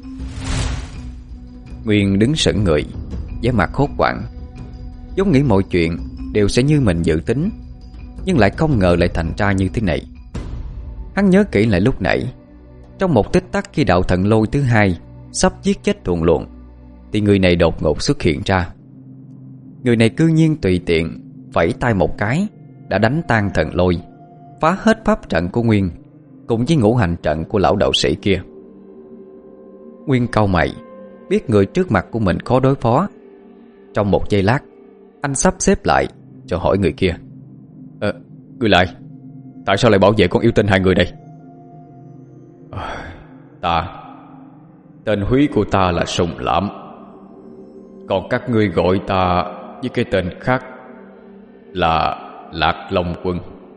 Nguyên đứng sững người, vẻ mặt hốt hoảng, giống nghĩ mọi chuyện đều sẽ như mình dự tính, nhưng lại không ngờ lại thành ra như thế này. Hắn nhớ kỹ lại lúc nãy, trong một tích tắc khi đạo thần lôi thứ hai sắp giết chết thuần luồng, thì người này đột ngột xuất hiện ra. Người này cư nhiên tùy tiện vẫy tay một cái đã đánh tan thần lôi, phá hết pháp trận của Nguyên cùng với ngũ hành trận của lão đạo sĩ kia. Nguyên cau mày, biết người trước mặt của mình khó đối phó. Trong một giây lát, anh sắp xếp lại cho hỏi người kia: Ờ, người lại, tại sao lại bảo vệ con yêu tinh hai người đây? À, ta tên húy của ta là Sùng Lãm, còn các ngươi gọi ta với cái tên khác là Lạc Long Quân.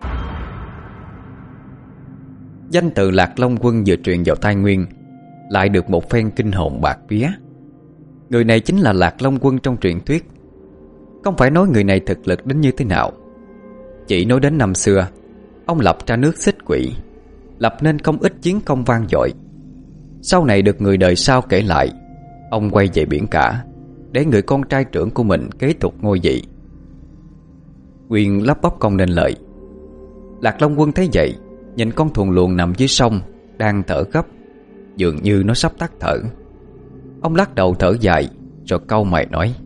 Danh từ Lạc Long Quân vừa truyền vào tai Nguyên, lại được một phen kinh hồn bạt vía. Người này chính là Lạc Long Quân trong truyền thuyết. Không phải nói người này thực lực đến như thế nào, chỉ nói đến năm xưa ông lập ra nước Xích Quỷ, lập nên không ít chiến công vang dội. Sau này được người đời sau kể lại, ông quay về biển cả để người con trai trưởng của mình kế tục ngôi vị. Nguyên lắp bắp không nên lời. Lạc Long Quân thấy vậy, nhìn con thuần luồng nằm dưới sông đang thở gấp, dường như nó sắp tắt thở. Ông lắc đầu thở dài, rồi cau mày nói: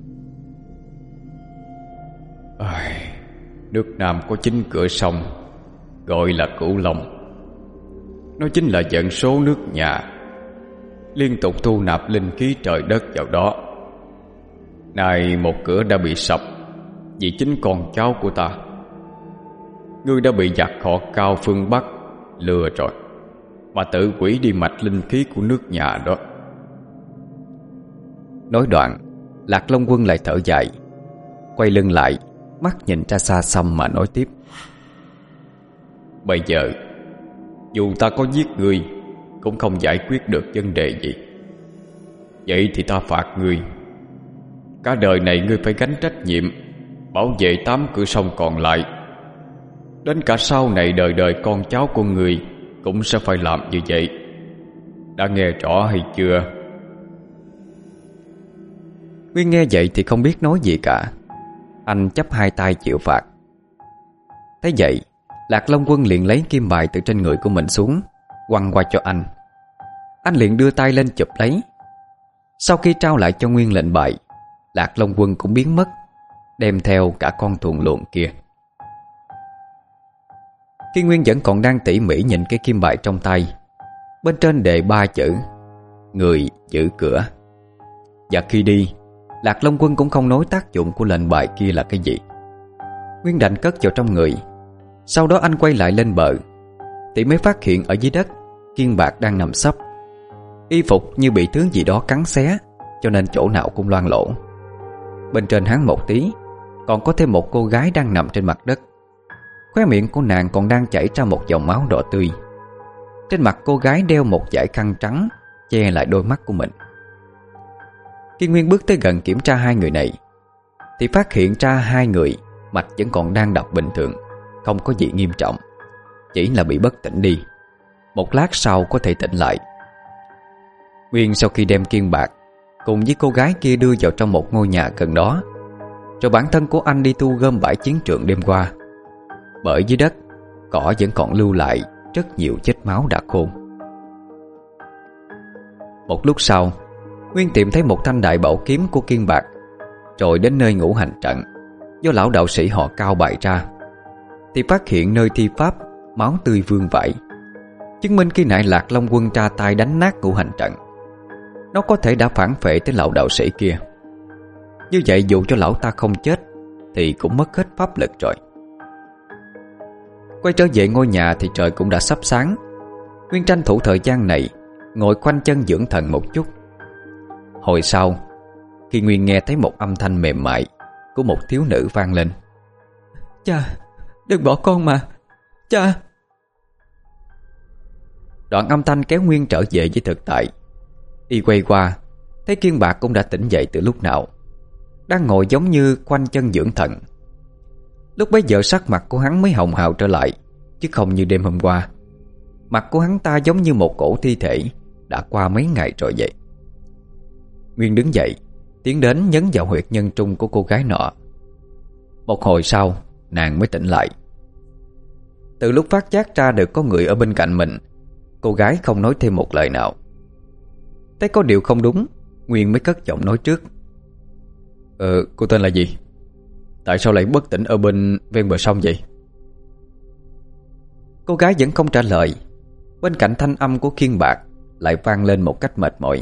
nước Nam có chín cửa sông, gọi là Cửu Long. Nó chính là vận số nước nhà, liên tục thu nạp linh khí trời đất vào đó. Nay một cửa đã bị sập vì chính con cháu của ta. Ngươi đã bị giặc họ Cao phương Bắc lừa rồi, mà tự quỷ đi mạch linh khí của nước nhà đó. Nói đoạn, Lạc Long Quân lại thở dài, quay lưng lại, mắt nhìn ra xa xăm mà nói tiếp: bây giờ dù ta có giết ngươi cũng không giải quyết được vấn đề gì. Vậy thì ta phạt ngươi, cả đời này ngươi phải gánh trách nhiệm bảo vệ tám cửa sông còn lại. Đến cả sau này đời đời con cháu của ngươi cũng sẽ phải làm như vậy. Đã nghe rõ hay chưa? Nguyên nghe vậy thì không biết nói gì cả. Anh chắp hai tay chịu phạt. Thế vậy, Lạc Long Quân liền lấy kim bài từ trên người của mình xuống, quăng qua cho anh. Anh liền đưa tay lên chụp lấy. Sau khi trao lại cho Nguyên lệnh bài, Lạc Long Quân cũng biến mất, đem theo cả con thuần luồng kia. Khi Nguyên vẫn còn đang tỉ mỉ nhìn cái kim bài trong tay, bên trên đề ba chữ: người giữ cửa. Và khi đi, Lạc Long Quân cũng không nói tác dụng của lệnh bài kia là cái gì. Nguyên đành cất vào trong người. Sau đó anh quay lại lên bờ thì mới phát hiện ở dưới đất Kiên Bạc đang nằm sấp. Y phục như bị thứ gì đó cắn xé, cho nên chỗ nào cũng loang lổ. Bên trên hắn một tí còn có thêm một cô gái đang nằm trên mặt đất. Khóe miệng của nàng còn đang chảy ra một dòng máu đỏ tươi. Trên mặt cô gái đeo một dải khăn trắng che lại đôi mắt của mình. Khi Nguyên bước tới gần kiểm tra hai người này thì phát hiện ra hai người mạch vẫn còn đang đập bình thường, không có gì nghiêm trọng, chỉ là bị bất tỉnh đi. Một lát sau có thể tỉnh lại. Nguyên sau khi đem Kiên Bạc cùng với cô gái kia đưa vào trong một ngôi nhà gần đó, rồi bản thân của anh đi thu gom bãi chiến trường đêm qua. Bởi dưới đất cỏ vẫn còn lưu lại rất nhiều vết máu đã khô. Một lúc sau, Nguyên tìm thấy một thanh đại bảo kiếm của Kiên Bạc, rồi đến nơi ngũ hành trận do lão đạo sĩ họ Cao bày ra, thì phát hiện nơi thi pháp máu tươi vương vãi, chứng minh khi nãy Lạc Long Quân ra tay đánh nát ngũ hành trận, nó có thể đã phản phệ tới lão đạo sĩ kia. Như vậy dù cho lão ta không chết thì cũng mất hết pháp lực rồi. Quay trở về ngôi nhà thì trời cũng đã sắp sáng. Nguyên tranh thủ thời gian này ngồi khoanh chân dưỡng thần một chút. Hồi sau, khi Nguyên nghe thấy một âm thanh mềm mại của một thiếu nữ vang lên: "Cha, đừng bỏ con mà, cha." Đoạn âm thanh kéo Nguyên trở về với thực tại. Y quay qua, thấy Kiên Bạc cũng đã tỉnh dậy từ lúc nào, đang ngồi giống như khoanh chân dưỡng thần. Lúc bấy giờ sắc mặt của hắn mới hồng hào trở lại, chứ không như đêm hôm qua. Mặt của hắn ta giống như một cổ thi thể đã qua mấy ngày rồi vậy. Nguyên đứng dậy, tiến đến nhấn vào huyệt nhân trung của cô gái nọ. Một hồi sau, nàng mới tỉnh lại. Từ lúc phát giác ra được có người ở bên cạnh mình, cô gái không nói thêm một lời nào. Thấy có điều không đúng, Nguyên mới cất giọng nói trước: Ờ, cô tên là gì? Tại sao lại bất tỉnh ở bên ven bờ sông vậy? Cô gái vẫn không trả lời. Bên cạnh thanh âm của Kiên Bạc lại vang lên một cách mệt mỏi: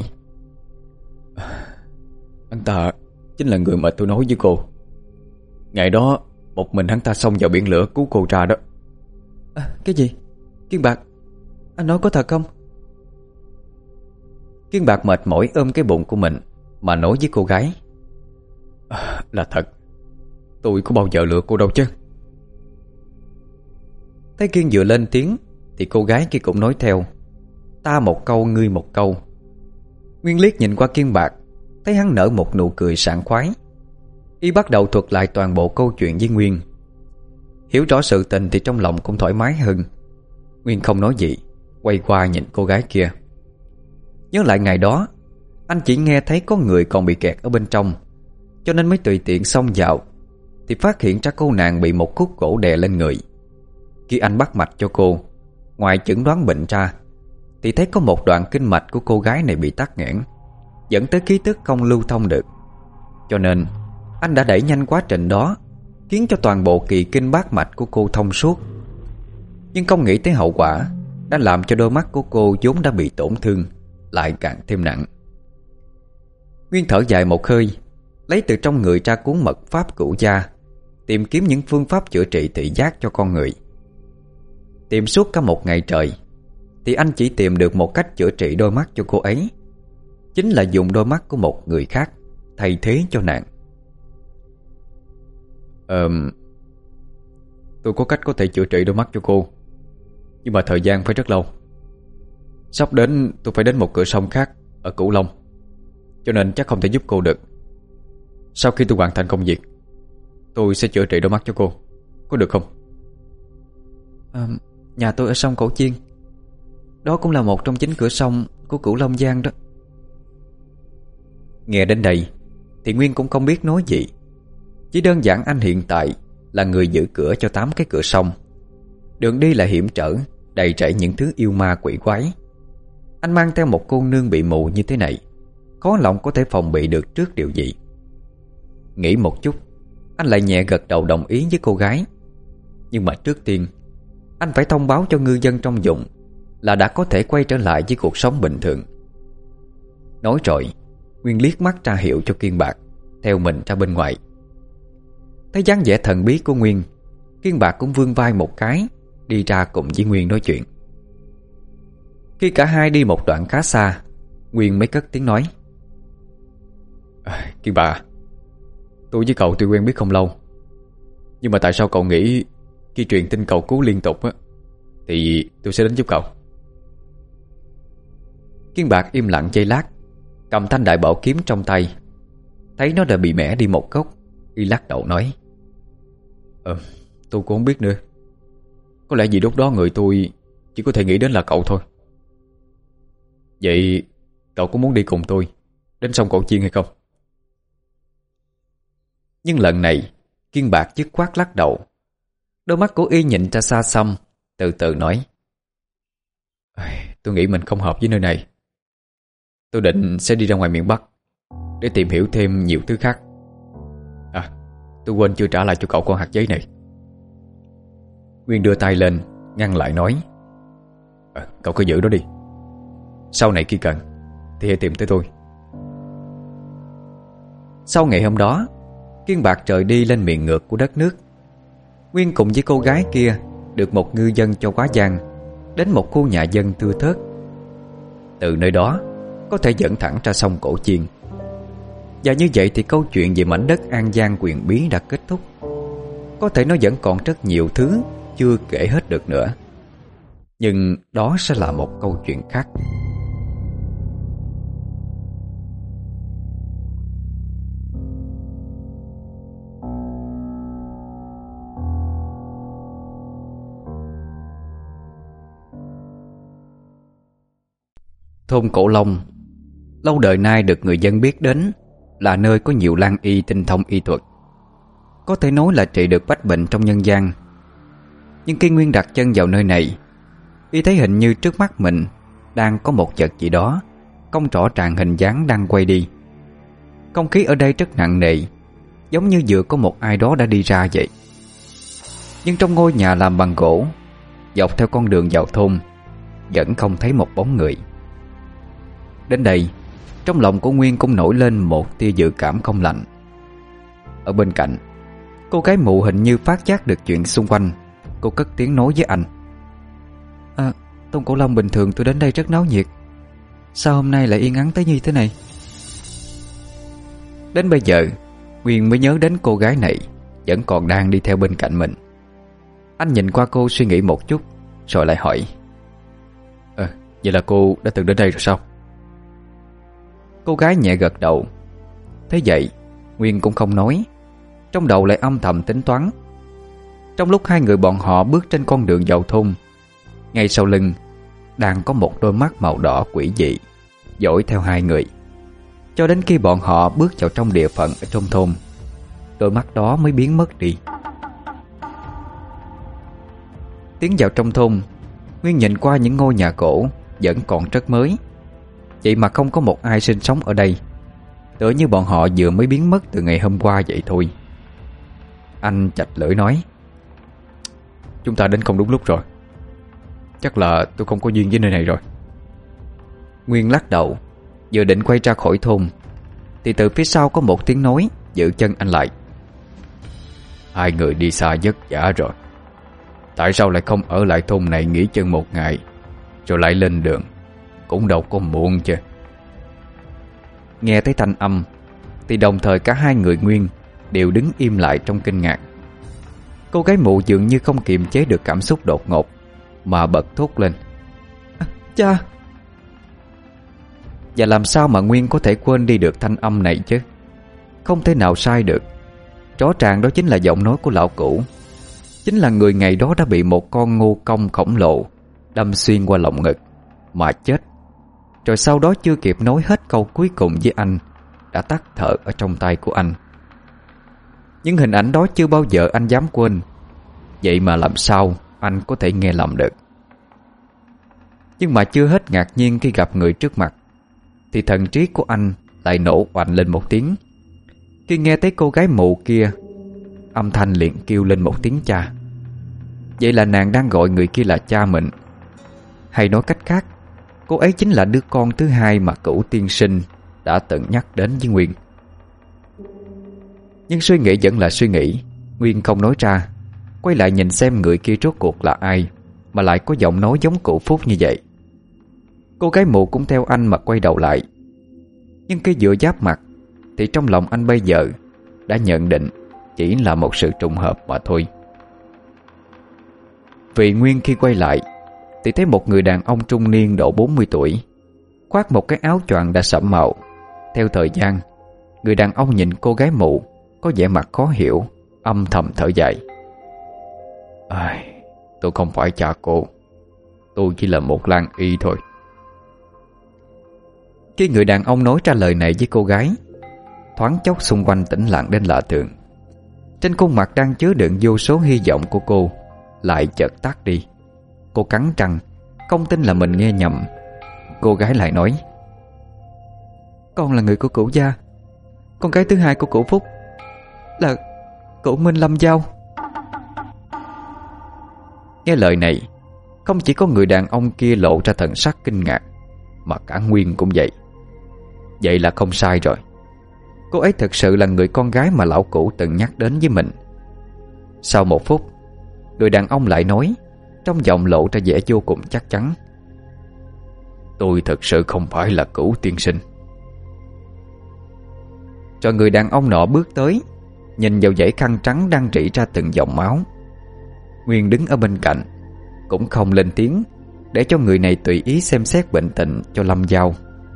Hắn ta chính là người mà tôi nói với cô. Ngày đó một mình hắn ta xông vào biển lửa cứu cô ra đó. À, cái gì? Kiên Bạc, anh nói có thật không? Kiên Bạc mệt mỏi ôm cái bụng của mình mà nói với cô gái: à, Là thật. Tôi có bao giờ lừa cô đâu chứ. Thấy Kiên vừa lên tiếng thì cô gái kia cũng nói theo, ta một câu ngươi một câu. Nguyên liếc nhìn qua Kiên Bạc, thấy hắn nở một nụ cười sảng khoái. Y bắt đầu thuật lại toàn bộ câu chuyện với Nguyên. Hiểu rõ sự tình thì trong lòng cũng thoải mái hơn. Nguyên không nói gì, quay qua nhìn cô gái kia. Nhớ lại ngày đó, anh chỉ nghe thấy có người còn bị kẹt ở bên trong, cho nên mới tùy tiện xông vào, thì phát hiện ra cô nàng bị một khúc gỗ đè lên người. Khi anh bắt mạch cho cô, ngoài chẩn đoán bệnh ra, thì thấy có một đoạn kinh mạch của cô gái này bị tắc nghẽn, dẫn tới khí tức không lưu thông được. Cho nên anh đã đẩy nhanh quá trình đó, khiến cho toàn bộ kỳ kinh bát mạch của cô thông suốt. Nhưng không nghĩ tới hậu quả đã làm cho đôi mắt của cô vốn đã bị tổn thương lại càng thêm nặng. Nguyên thở dài một hơi, lấy từ trong người ra cuốn mật pháp cửu gia, tìm kiếm những phương pháp chữa trị thị giác cho con người. Tìm suốt cả một ngày trời thì anh chỉ tìm được một cách chữa trị đôi mắt cho cô ấy, chính là dùng đôi mắt của một người khác thay thế cho nàng. Ờ, tôi có cách có thể chữa trị đôi mắt cho cô, nhưng mà thời gian phải rất lâu. Sắp đến tôi phải đến một cửa sông khác ở Cửu Long, cho nên chắc không thể giúp cô được. Sau khi tôi hoàn thành công việc, tôi sẽ chữa trị đôi mắt cho cô, có được không? À, nhà tôi ở sông Cổ Chiên, đó cũng là một trong chín cửa sông của Cửu Long Giang đó. Nghe đến đây thì Nguyên cũng không biết nói gì. Chỉ đơn giản anh hiện tại là người giữ cửa cho tám cái cửa sông. Đường đi là hiểm trở, đầy rẫy những thứ yêu ma quỷ quái. Anh mang theo một cô nương bị mù như thế này, khó lòng có thể phòng bị được trước điều gì. Nghĩ một chút, anh lại nhẹ gật đầu đồng ý với cô gái. Nhưng mà trước tiên, anh phải thông báo cho ngư dân trong vùng là đã có thể quay trở lại với cuộc sống bình thường. Nói rồi, Nguyên liếc mắt ra hiệu cho Kiên Bạc theo mình ra bên ngoài. Thấy dáng vẻ thần bí của Nguyên, Kiên Bạc cũng vươn vai một cái, đi ra cùng với Nguyên nói chuyện. Khi cả hai đi một đoạn khá xa, Nguyên mới cất tiếng nói: à, Kiên Bạc, tôi với cậu tuy quen biết không lâu, nhưng mà tại sao cậu nghĩ khi truyền tin cầu cứu liên tục á, thì tôi sẽ đến giúp cậu? Kiên Bạc im lặng giây lát, cầm thanh đại bảo kiếm trong tay. Thấy nó đã bị mẻ đi một góc, Y lắc đầu nói: Ờ, tôi cũng không biết nữa. Có lẽ vì lúc đó người tôi chỉ có thể nghĩ đến là cậu thôi. Vậy cậu có muốn đi cùng tôi đến sông Cổ Chiên hay không? Nhưng lần này Kiên Bạc dứt khoát lắc đầu. Đôi mắt của Y nhìn ra xa xăm, từ từ nói: Tôi nghĩ mình không hợp với nơi này. Tôi định sẽ đi ra ngoài miền Bắc để tìm hiểu thêm nhiều thứ khác. À, tôi quên chưa trả lại cho cậu con hạt giấy này. Nguyên đưa tay lên ngăn lại nói: à, Cậu cứ giữ nó đi. Sau này khi cần thì hãy tìm tới tôi. Sau ngày hôm đó, Kiên Bạc trời đi lên miền ngược của đất nước. Nguyên cùng với cô gái kia được một ngư dân cho quá giang đến một khu nhà dân thưa thớt. Từ nơi đó có thể dẫn thẳng ra sông Cổ Chiên. Và như vậy thì câu chuyện về mảnh đất An Giang quyền bí đã kết thúc. Có thể nó vẫn còn rất nhiều thứ chưa kể hết được nữa, nhưng đó sẽ là một câu chuyện khác. Thôn Cổ Long lâu đời nay được người dân biết đến là nơi có nhiều lang y tinh thông y thuật, có thể nói là trị được bách bệnh trong nhân gian. Nhưng khi Nguyên đặt chân vào nơi này, Y thấy hình như trước mắt mình đang có một vật gì đó không rõ ràng hình dáng đang quay đi. Không khí ở đây rất nặng nề, giống như vừa có một ai đó đã đi ra vậy. Nhưng trong ngôi nhà làm bằng gỗ, dọc theo con đường vào thôn, vẫn không thấy một bóng người. Đến đây, trong lòng của Nguyên cũng nổi lên một tia dự cảm không lành. Ở bên cạnh, cô gái mụ hình như phát giác được chuyện xung quanh. Cô cất tiếng nói với anh: À, Thôn Cổ Long bình thường tôi đến đây rất náo nhiệt, sao hôm nay lại yên ắng tới như thế này? Đến bây giờ, Nguyên mới nhớ đến cô gái này vẫn còn đang đi theo bên cạnh mình. Anh nhìn qua cô suy nghĩ một chút, rồi lại hỏi: À, vậy là cô đã từng đến đây rồi sao? Cô gái nhẹ gật đầu. Thế vậy, Nguyên cũng không nói, trong đầu lại âm thầm tính toán. Trong lúc hai người bọn họ bước trên con đường vào thôn, ngay sau lưng đang có một đôi mắt màu đỏ quỷ dị dõi theo hai người, cho đến khi bọn họ bước vào trong địa phận ở trong thôn, đôi mắt đó mới biến mất đi. Tiến vào trong thôn, Nguyên nhìn qua những ngôi nhà cổ vẫn còn rất mới, vậy mà không có một ai sinh sống ở đây, tựa như bọn họ vừa mới biến mất từ ngày hôm qua vậy thôi. Anh chạch lưỡi nói: Chúng ta đến không đúng lúc rồi. Chắc là tôi không có duyên với nơi này rồi. Nguyên lắc đầu, vừa định quay ra khỏi thôn thì từ phía sau có một tiếng nói giữ chân anh lại: Hai người đi xa vất vả rồi, tại sao lại không ở lại thôn này nghỉ chân một ngày rồi lại lên đường? Cũng đâu có muộn chứ. Nghe thấy thanh âm thì đồng thời cả hai người Nguyên đều đứng im lại trong kinh ngạc. Cô gái mụ dường như không kiềm chế được cảm xúc đột ngột mà bật thốt lên: à, Cha! Và làm sao mà Nguyên có thể quên đi được thanh âm này chứ? Không thể nào sai được. Rõ ràng đó chính là giọng nói của lão cũ, chính là người ngày đó đã bị một con ngô công khổng lồ đâm xuyên qua lồng ngực mà chết, rồi sau đó chưa kịp nói hết câu cuối cùng với anh đã tắt thở ở trong tay của anh. Những hình ảnh đó chưa bao giờ anh dám quên, vậy mà làm sao anh có thể nghe lầm được. Nhưng mà chưa hết ngạc nhiên khi gặp người trước mặt, thì thần trí của anh lại nổ oành lên một tiếng khi nghe thấy cô gái mụ kia âm thanh liền kêu lên một tiếng cha. Vậy là nàng đang gọi người kia là cha mình, hay nói cách khác, cô ấy chính là đứa con thứ hai mà Cửu tiên sinh đã từng nhắc đến với Nguyên. Nhưng suy nghĩ vẫn là suy nghĩ, Nguyên không nói ra, quay lại nhìn xem người kia rốt cuộc là ai mà lại có giọng nói giống cụ Phúc như vậy. Cô gái mụ cũng theo anh mà quay đầu lại. Nhưng khi vừa giáp mặt thì trong lòng anh bây giờ đã nhận định chỉ là một sự trùng hợp mà thôi. Vì Nguyên khi quay lại thì thấy một người đàn ông trung niên độ bốn mươi tuổi, khoác một cái áo choàng đã sẫm màu. Theo thời gian, người đàn ông nhìn cô gái mụ có vẻ mặt khó hiểu, âm thầm thở dài. Ai, tôi không phải cha cô, tôi chỉ là một lang y thôi. Khi người đàn ông nói ra lời này với cô gái, thoáng chốc xung quanh tĩnh lặng đến lạ thường. Trên khuôn mặt đang chứa đựng vô số hy vọng của cô lại chợt tắt đi. Cô cắn răng, không tin là mình nghe nhầm. Cô gái lại nói: Con là người của cửu gia, con gái thứ hai của cửu Phúc, là cửu Minh Lâm Giao. Nghe lời này, không chỉ có người đàn ông kia lộ ra thần sắc kinh ngạc, mà cả Nguyên cũng vậy. Vậy là không sai rồi. Cô ấy thực sự là người con gái mà lão cửu từng nhắc đến với mình. Sau một phút, người đàn ông lại nói, trong giọng lộ ra vẻ vô cùng chắc chắn: Tôi thực sự không phải là Cửu tiên sinh. Rồi người đàn ông nọ bước tới, nhìn vào dãy khăn trắng đang rỉ ra từng dòng máu. Nguyên đứng ở bên cạnh, cũng không lên tiếng, để cho người này tùy ý xem xét bệnh tình cho Lâm Giao.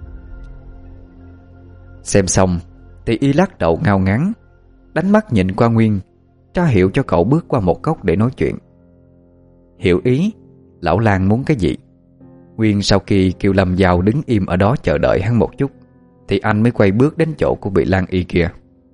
Xem xong thì y lắc đầu ngao ngán, đánh mắt nhìn qua Nguyên, tra hiệu cho cậu bước qua một góc để nói chuyện. Hiểu ý lão lang muốn cái gì, Nguyên sau khi kêu Lâm Giao đứng im ở đó chờ đợi hắn một chút, thì anh mới quay bước đến chỗ của vị lang y kia.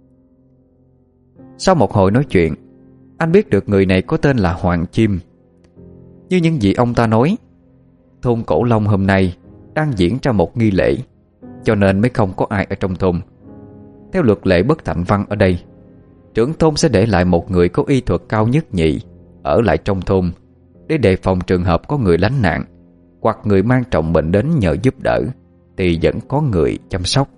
Sau một hồi nói chuyện, anh biết được người này có tên là Hoàng Chim. Như những gì ông ta nói, thôn Cổ Long hôm nay đang diễn ra một nghi lễ, cho nên mới không có ai ở trong thôn. Theo luật lệ bất thành văn ở đây, trưởng thôn sẽ để lại một người có y thuật cao nhất nhị ở lại trong thôn, để đề phòng trường hợp có người lánh nạn hoặc người mang trọng bệnh đến nhờ giúp đỡ, thì vẫn có người chăm sóc.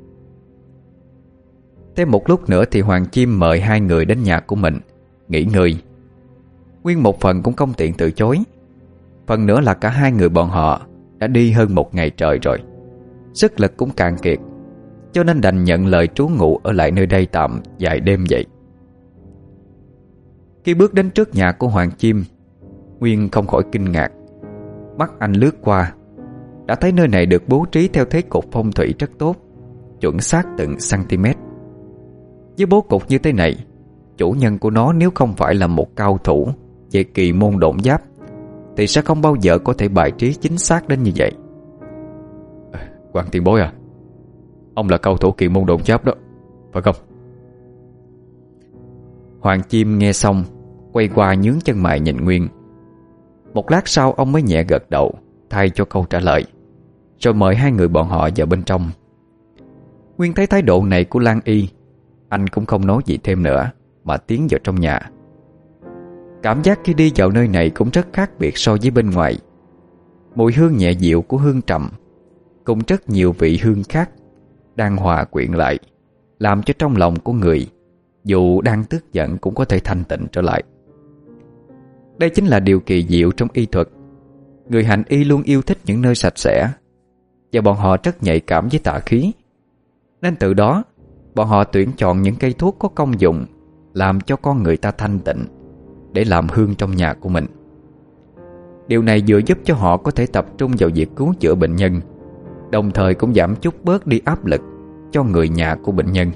Thêm một lúc nữa thì Hoàng Chim mời hai người đến nhà của mình nghỉ ngơi. Nguyên một phần cũng không tiện từ chối, phần nữa là cả hai người bọn họ đã đi hơn một ngày trời rồi, sức lực cũng cạn kiệt, cho nên đành nhận lời trú ngụ ở lại nơi đây tạm vài đêm vậy. Khi bước đến trước nhà của Hoàng Chim, Nguyên không khỏi kinh ngạc. Mắt anh lướt qua, đã thấy nơi này được bố trí theo thế cục phong thủy rất tốt, chuẩn xác từng cm. Với bố cục như thế này, chủ nhân của nó nếu không phải là một cao thủ về kỳ môn độn giáp thì sẽ không bao giờ có thể bài trí chính xác đến như vậy. Hoàng tiền bối à, ông là cao thủ kỳ môn độn giáp đó, phải không? Hoàng Chim nghe xong, quay qua nhướng chân mày nhìn Nguyên. Một lát sau ông mới nhẹ gật đầu thay cho câu trả lời, rồi mời hai người bọn họ vào bên trong. Nguyên thấy thái độ này của Lan Y, anh cũng không nói gì thêm nữa mà tiến vào trong nhà. Cảm giác khi đi vào nơi này cũng rất khác biệt so với bên ngoài. Mùi hương nhẹ dịu của hương trầm cùng rất nhiều vị hương khác đang hòa quyện lại, làm cho trong lòng của người dù đang tức giận cũng có thể thanh tịnh trở lại. Đây chính là điều kỳ diệu trong y thuật. Người hành y luôn yêu thích những nơi sạch sẽ, và bọn họ rất nhạy cảm với tà khí, nên từ đó bọn họ tuyển chọn những cây thuốc có công dụng làm cho con người ta thanh tịnh để làm hương trong nhà của mình. Điều này vừa giúp cho họ có thể tập trung vào việc cứu chữa bệnh nhân, đồng thời cũng giảm chút bớt đi áp lực cho người nhà của bệnh nhân.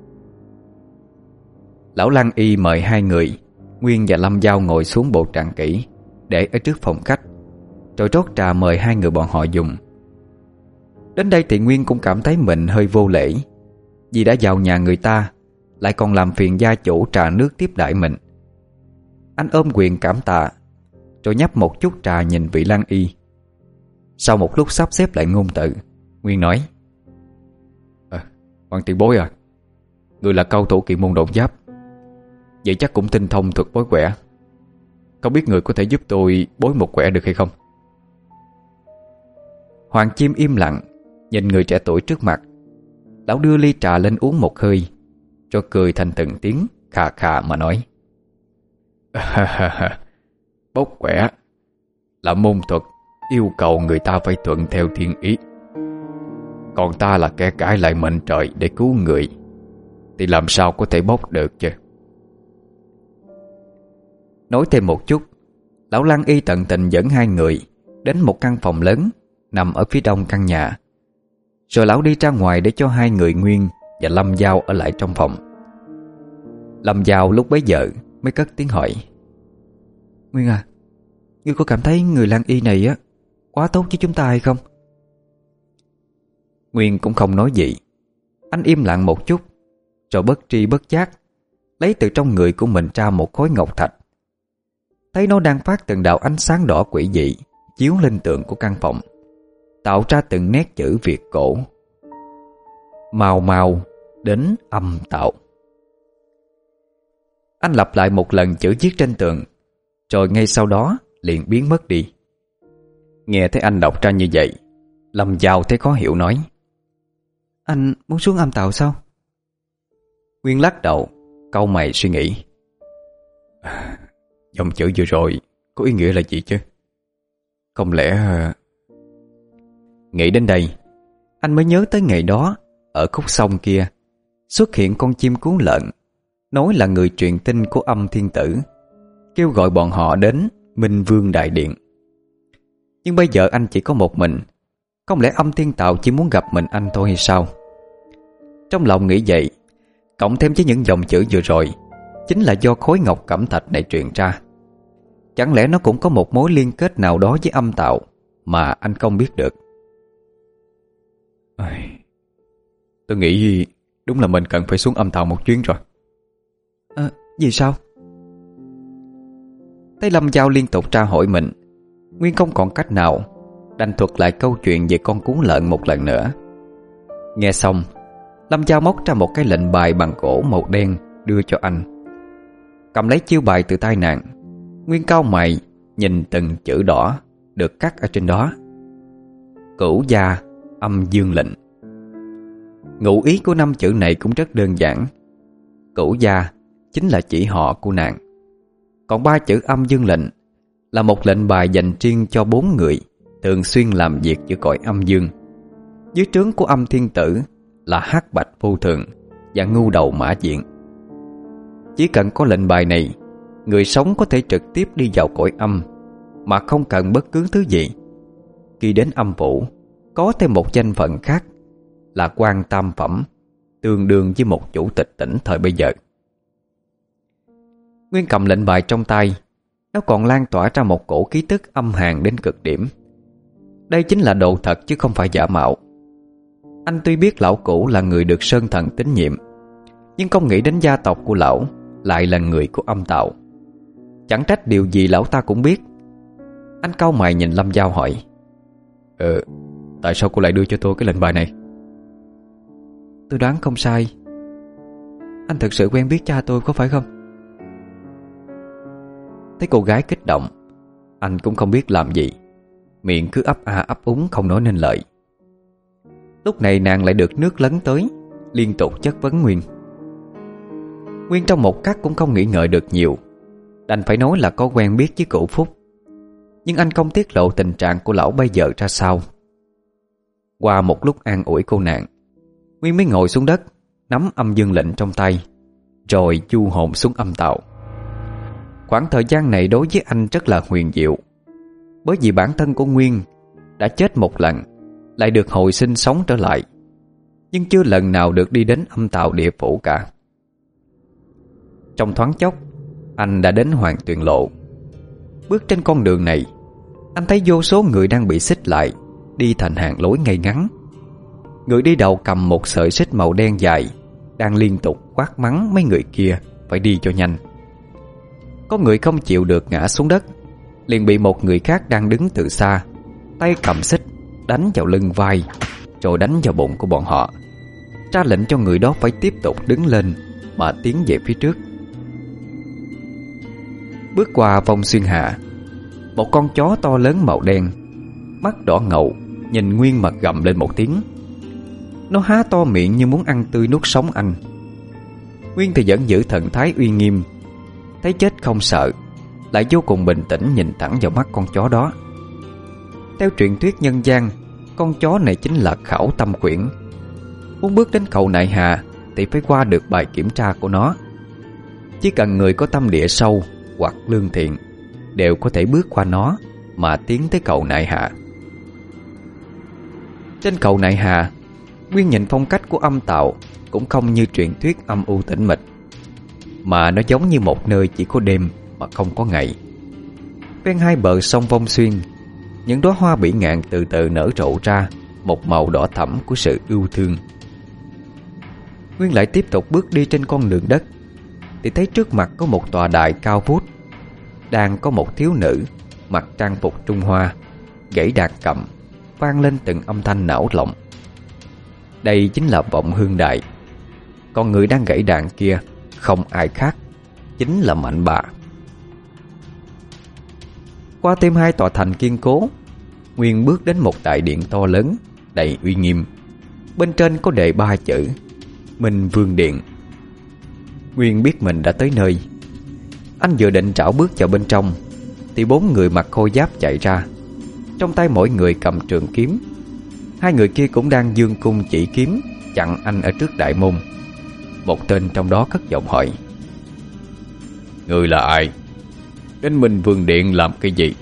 Lão Lăng Y mời hai người, Nguyên và Lâm Giao, ngồi xuống bộ tràng kỹ để ở trước phòng khách, rồi rót trà mời hai người bọn họ dùng. Đến đây thì Nguyên cũng cảm thấy mình hơi vô lễ, vì đã vào nhà người ta lại còn làm phiền gia chủ trà nước tiếp đãi mình. Anh ôm quyền cảm tạ, rồi nhấp một chút trà nhìn vị Lăng Y. Sau một lúc sắp xếp lại ngôn từ, Nguyên nói: à, Hoàng tiền bối à, người là cao thủ kỳ môn độn giáp, vậy chắc cũng tinh thông thuật bói quẻ. Không biết người có thể giúp tôi bói một quẻ được hay không? Hoàng Chim im lặng nhìn người trẻ tuổi trước mặt. Lão đưa ly trà lên uống một hơi, rồi cười thành từng tiếng khà khà mà nói: bói quẻ là môn thuật yêu cầu người ta phải thuận theo thiên ý. Còn ta là kẻ cãi lại mệnh trời để cứu người, thì làm sao có thể bóp được chứ? Nói thêm một chút, lão Lăng Y tận tình dẫn hai người đến một căn phòng lớn nằm ở phía đông căn nhà. Rồi lão đi ra ngoài để cho hai người Nguyên và Lâm Giao ở lại trong phòng. Lâm Giao lúc bấy giờ mới cất tiếng hỏi: Nguyên à, ngươi có cảm thấy người Lan Y này á quá tốt với chúng ta hay không? Nguyên cũng không nói gì. Anh im lặng một chút, rồi bất tri bất giác lấy từ trong người của mình ra một khối ngọc thạch. Thấy nó đang phát từng đạo ánh sáng đỏ quỷ dị chiếu lên tường của căn phòng, tạo ra từng nét chữ Việt cổ: Mau mau đến âm tạo. Anh lặp lại một lần chữ viết trên tường, rồi ngay sau đó liền biến mất đi. Nghe thấy anh đọc ra như vậy, Lâm Giao thấy khó hiểu nói: Anh muốn xuống âm tạo sao? Nguyên lắc đầu, cau mày suy nghĩ: Dòng chữ vừa rồi có ý nghĩa là gì chứ? Không lẽ... Nghĩ đến đây, anh mới nhớ tới ngày đó ở khúc sông kia xuất hiện con chim cuốn lợn, nói là người truyền tin của Âm Thiên Tử, kêu gọi bọn họ đến Minh Vương Đại Điện. Nhưng bây giờ anh chỉ có một mình, không lẽ Âm Thiên Tạo chỉ muốn gặp mình anh thôi hay sao? Trong lòng nghĩ vậy, cộng thêm với những dòng chữ vừa rồi chính là do khối ngọc cẩm thạch này truyền ra. Chẳng lẽ nó cũng có một mối liên kết nào đó với Âm Tạo mà anh không biết được? Tôi nghĩ đúng là mình cần phải xuống âm tạo một chuyến rồi. À, vì sao? Thấy Lâm Giao liên tục tra hỏi mình, Nguyên không còn cách nào, đành thuật lại câu chuyện về con cuốn lợn một lần nữa. Nghe xong, Lâm Giao móc ra một cái lệnh bài bằng gỗ màu đen đưa cho anh. Cầm lấy chiêu bài từ tay nàng, Nguyên cau mày nhìn từng chữ đỏ được cắt ở trên đó: Cửu gia âm dương lệnh. Ngụ ý của năm chữ này cũng rất đơn giản. Cửu gia chính là chỉ họ của nàng, còn ba chữ âm dương lệnh là một lệnh bài dành riêng cho bốn người thường xuyên làm việc giữa cõi âm dương. Dưới trướng của Âm Thiên Tử là Hắc Bạch Vô Thường và Ngưu Đầu Mã Diện. Chỉ cần có lệnh bài này, người sống có thể trực tiếp đi vào cõi âm mà không cần bất cứ thứ gì. Khi đến âm phủ, có thêm một danh phận khác là quan tam phẩm, tương đương với một chủ tịch tỉnh thời bây giờ. Nguyên cầm lệnh bài trong tay, nó còn lan tỏa ra một cổ khí tức âm hàn đến cực điểm. Đây chính là đồ thật chứ không phải giả mạo. Anh tuy biết lão cũ là người được Sơn Thần tín nhiệm, nhưng không nghĩ đến gia tộc của lão lại là người của Âm Tạo. Chẳng trách điều gì lão ta cũng biết. Anh cau mày nhìn Lâm Giao hỏi: Ờ, tại sao cô lại đưa cho tôi cái lệnh bài này? Tôi đoán không sai, anh thực sự quen biết cha tôi có phải không? Thấy cô gái kích động, anh cũng không biết làm gì, miệng cứ ấp a ấp úng không nói nên lời. Lúc này nàng lại được nước lấn tới, liên tục chất vấn Nguyên. Nguyên trong một khắc cũng không nghĩ ngợi được nhiều, đành phải nói là có quen biết với cụ Phúc. Nhưng anh không tiết lộ tình trạng của lão bây giờ ra sao. Qua một lúc an ủi cô nàng, Nguyên mới ngồi xuống đất, nắm âm dương lệnh trong tay, rồi chu hồn xuống âm tạo. Khoảng thời gian này đối với anh rất là huyền diệu, bởi vì bản thân của Nguyên đã chết một lần, lại được hồi sinh sống trở lại, nhưng chưa lần nào được đi đến âm tạo địa phủ cả. Trong thoáng chốc, anh đã đến Hoàng Tuyền Lộ. Bước trên con đường này, anh thấy vô số người đang bị xích lại, đi thành hàng lối ngay ngắn. Người đi đầu cầm một sợi xích màu đen dài, đang liên tục quát mắng mấy người kia phải đi cho nhanh. Có người không chịu được ngã xuống đất, liền bị một người khác đang đứng từ xa, tay cầm xích đánh vào lưng vai, rồi đánh vào bụng của bọn họ, ra lệnh cho người đó phải tiếp tục đứng lên mà tiến về phía trước. Bước qua vòng xuyên hạ, một con chó to lớn màu đen, mắt đỏ ngầu, nhìn Nguyên mà gầm lên một tiếng. Nó há to miệng như muốn ăn tươi nuốt sống anh. Nguyên thì vẫn giữ thần thái uy nghiêm, thấy chết không sợ, lại vô cùng bình tĩnh nhìn thẳng vào mắt con chó đó. Theo truyền thuyết nhân gian, con chó này chính là Khảo Tâm Quyển. Muốn bước đến cầu Nại Hà thì phải qua được bài kiểm tra của nó. Chỉ cần người có tâm địa sâu hoặc lương thiện đều có thể bước qua nó mà tiến tới cầu Nại Hà. Trên cầu Nại Hà, Nguyên nhìn phong cách của âm tạo cũng không như truyền thuyết âm u tĩnh mịch. mà nó giống như một nơi chỉ có đêm mà không có ngày. Ven hai bờ sông Vong Xuyên, những đóa hoa bỉ ngạn từ từ nở rộ ra một màu đỏ thẫm của sự yêu thương. Nguyên lại tiếp tục bước đi trên con đường đất thì thấy trước mặt có một tòa đài cao vút, đang có một thiếu nữ mặc trang phục Trung Hoa gãy đàn cầm, vang lên từng âm thanh não lòng. Đây chính là Vọng Hương Đài. Còn người đang gãy đàn kia không ai khác, chính là Mạnh Bà. Qua thêm hai tòa thành kiên cố, Nguyên bước đến một đại điện to lớn đầy uy nghiêm. Bên trên có đề ba chữ Minh Vương Điện. Nguyên biết mình đã tới nơi. Anh vừa định trảo bước vào bên trong thì bốn người mặc khôi giáp chạy ra, trong tay mỗi người cầm trường kiếm. Hai người kia cũng đang giương cung chỉ kiếm chặn anh ở trước đại môn. Một tên trong đó cất giọng hỏi: "Người là ai? Đến Minh Vương Điện làm cái gì?"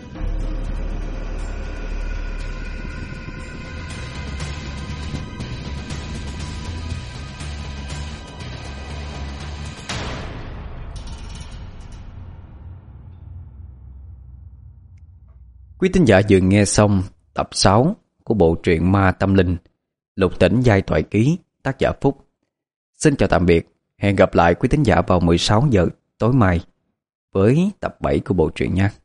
Quý thính giả vừa nghe xong tập sáu của bộ truyện Ma Tâm Linh, Lục Tỉnh Giai Thoại Ký, tác giả Phúc. Xin chào tạm biệt, hẹn gặp lại quý thính giả vào mười sáu giờ tối mai với tập bảy của bộ truyện nha.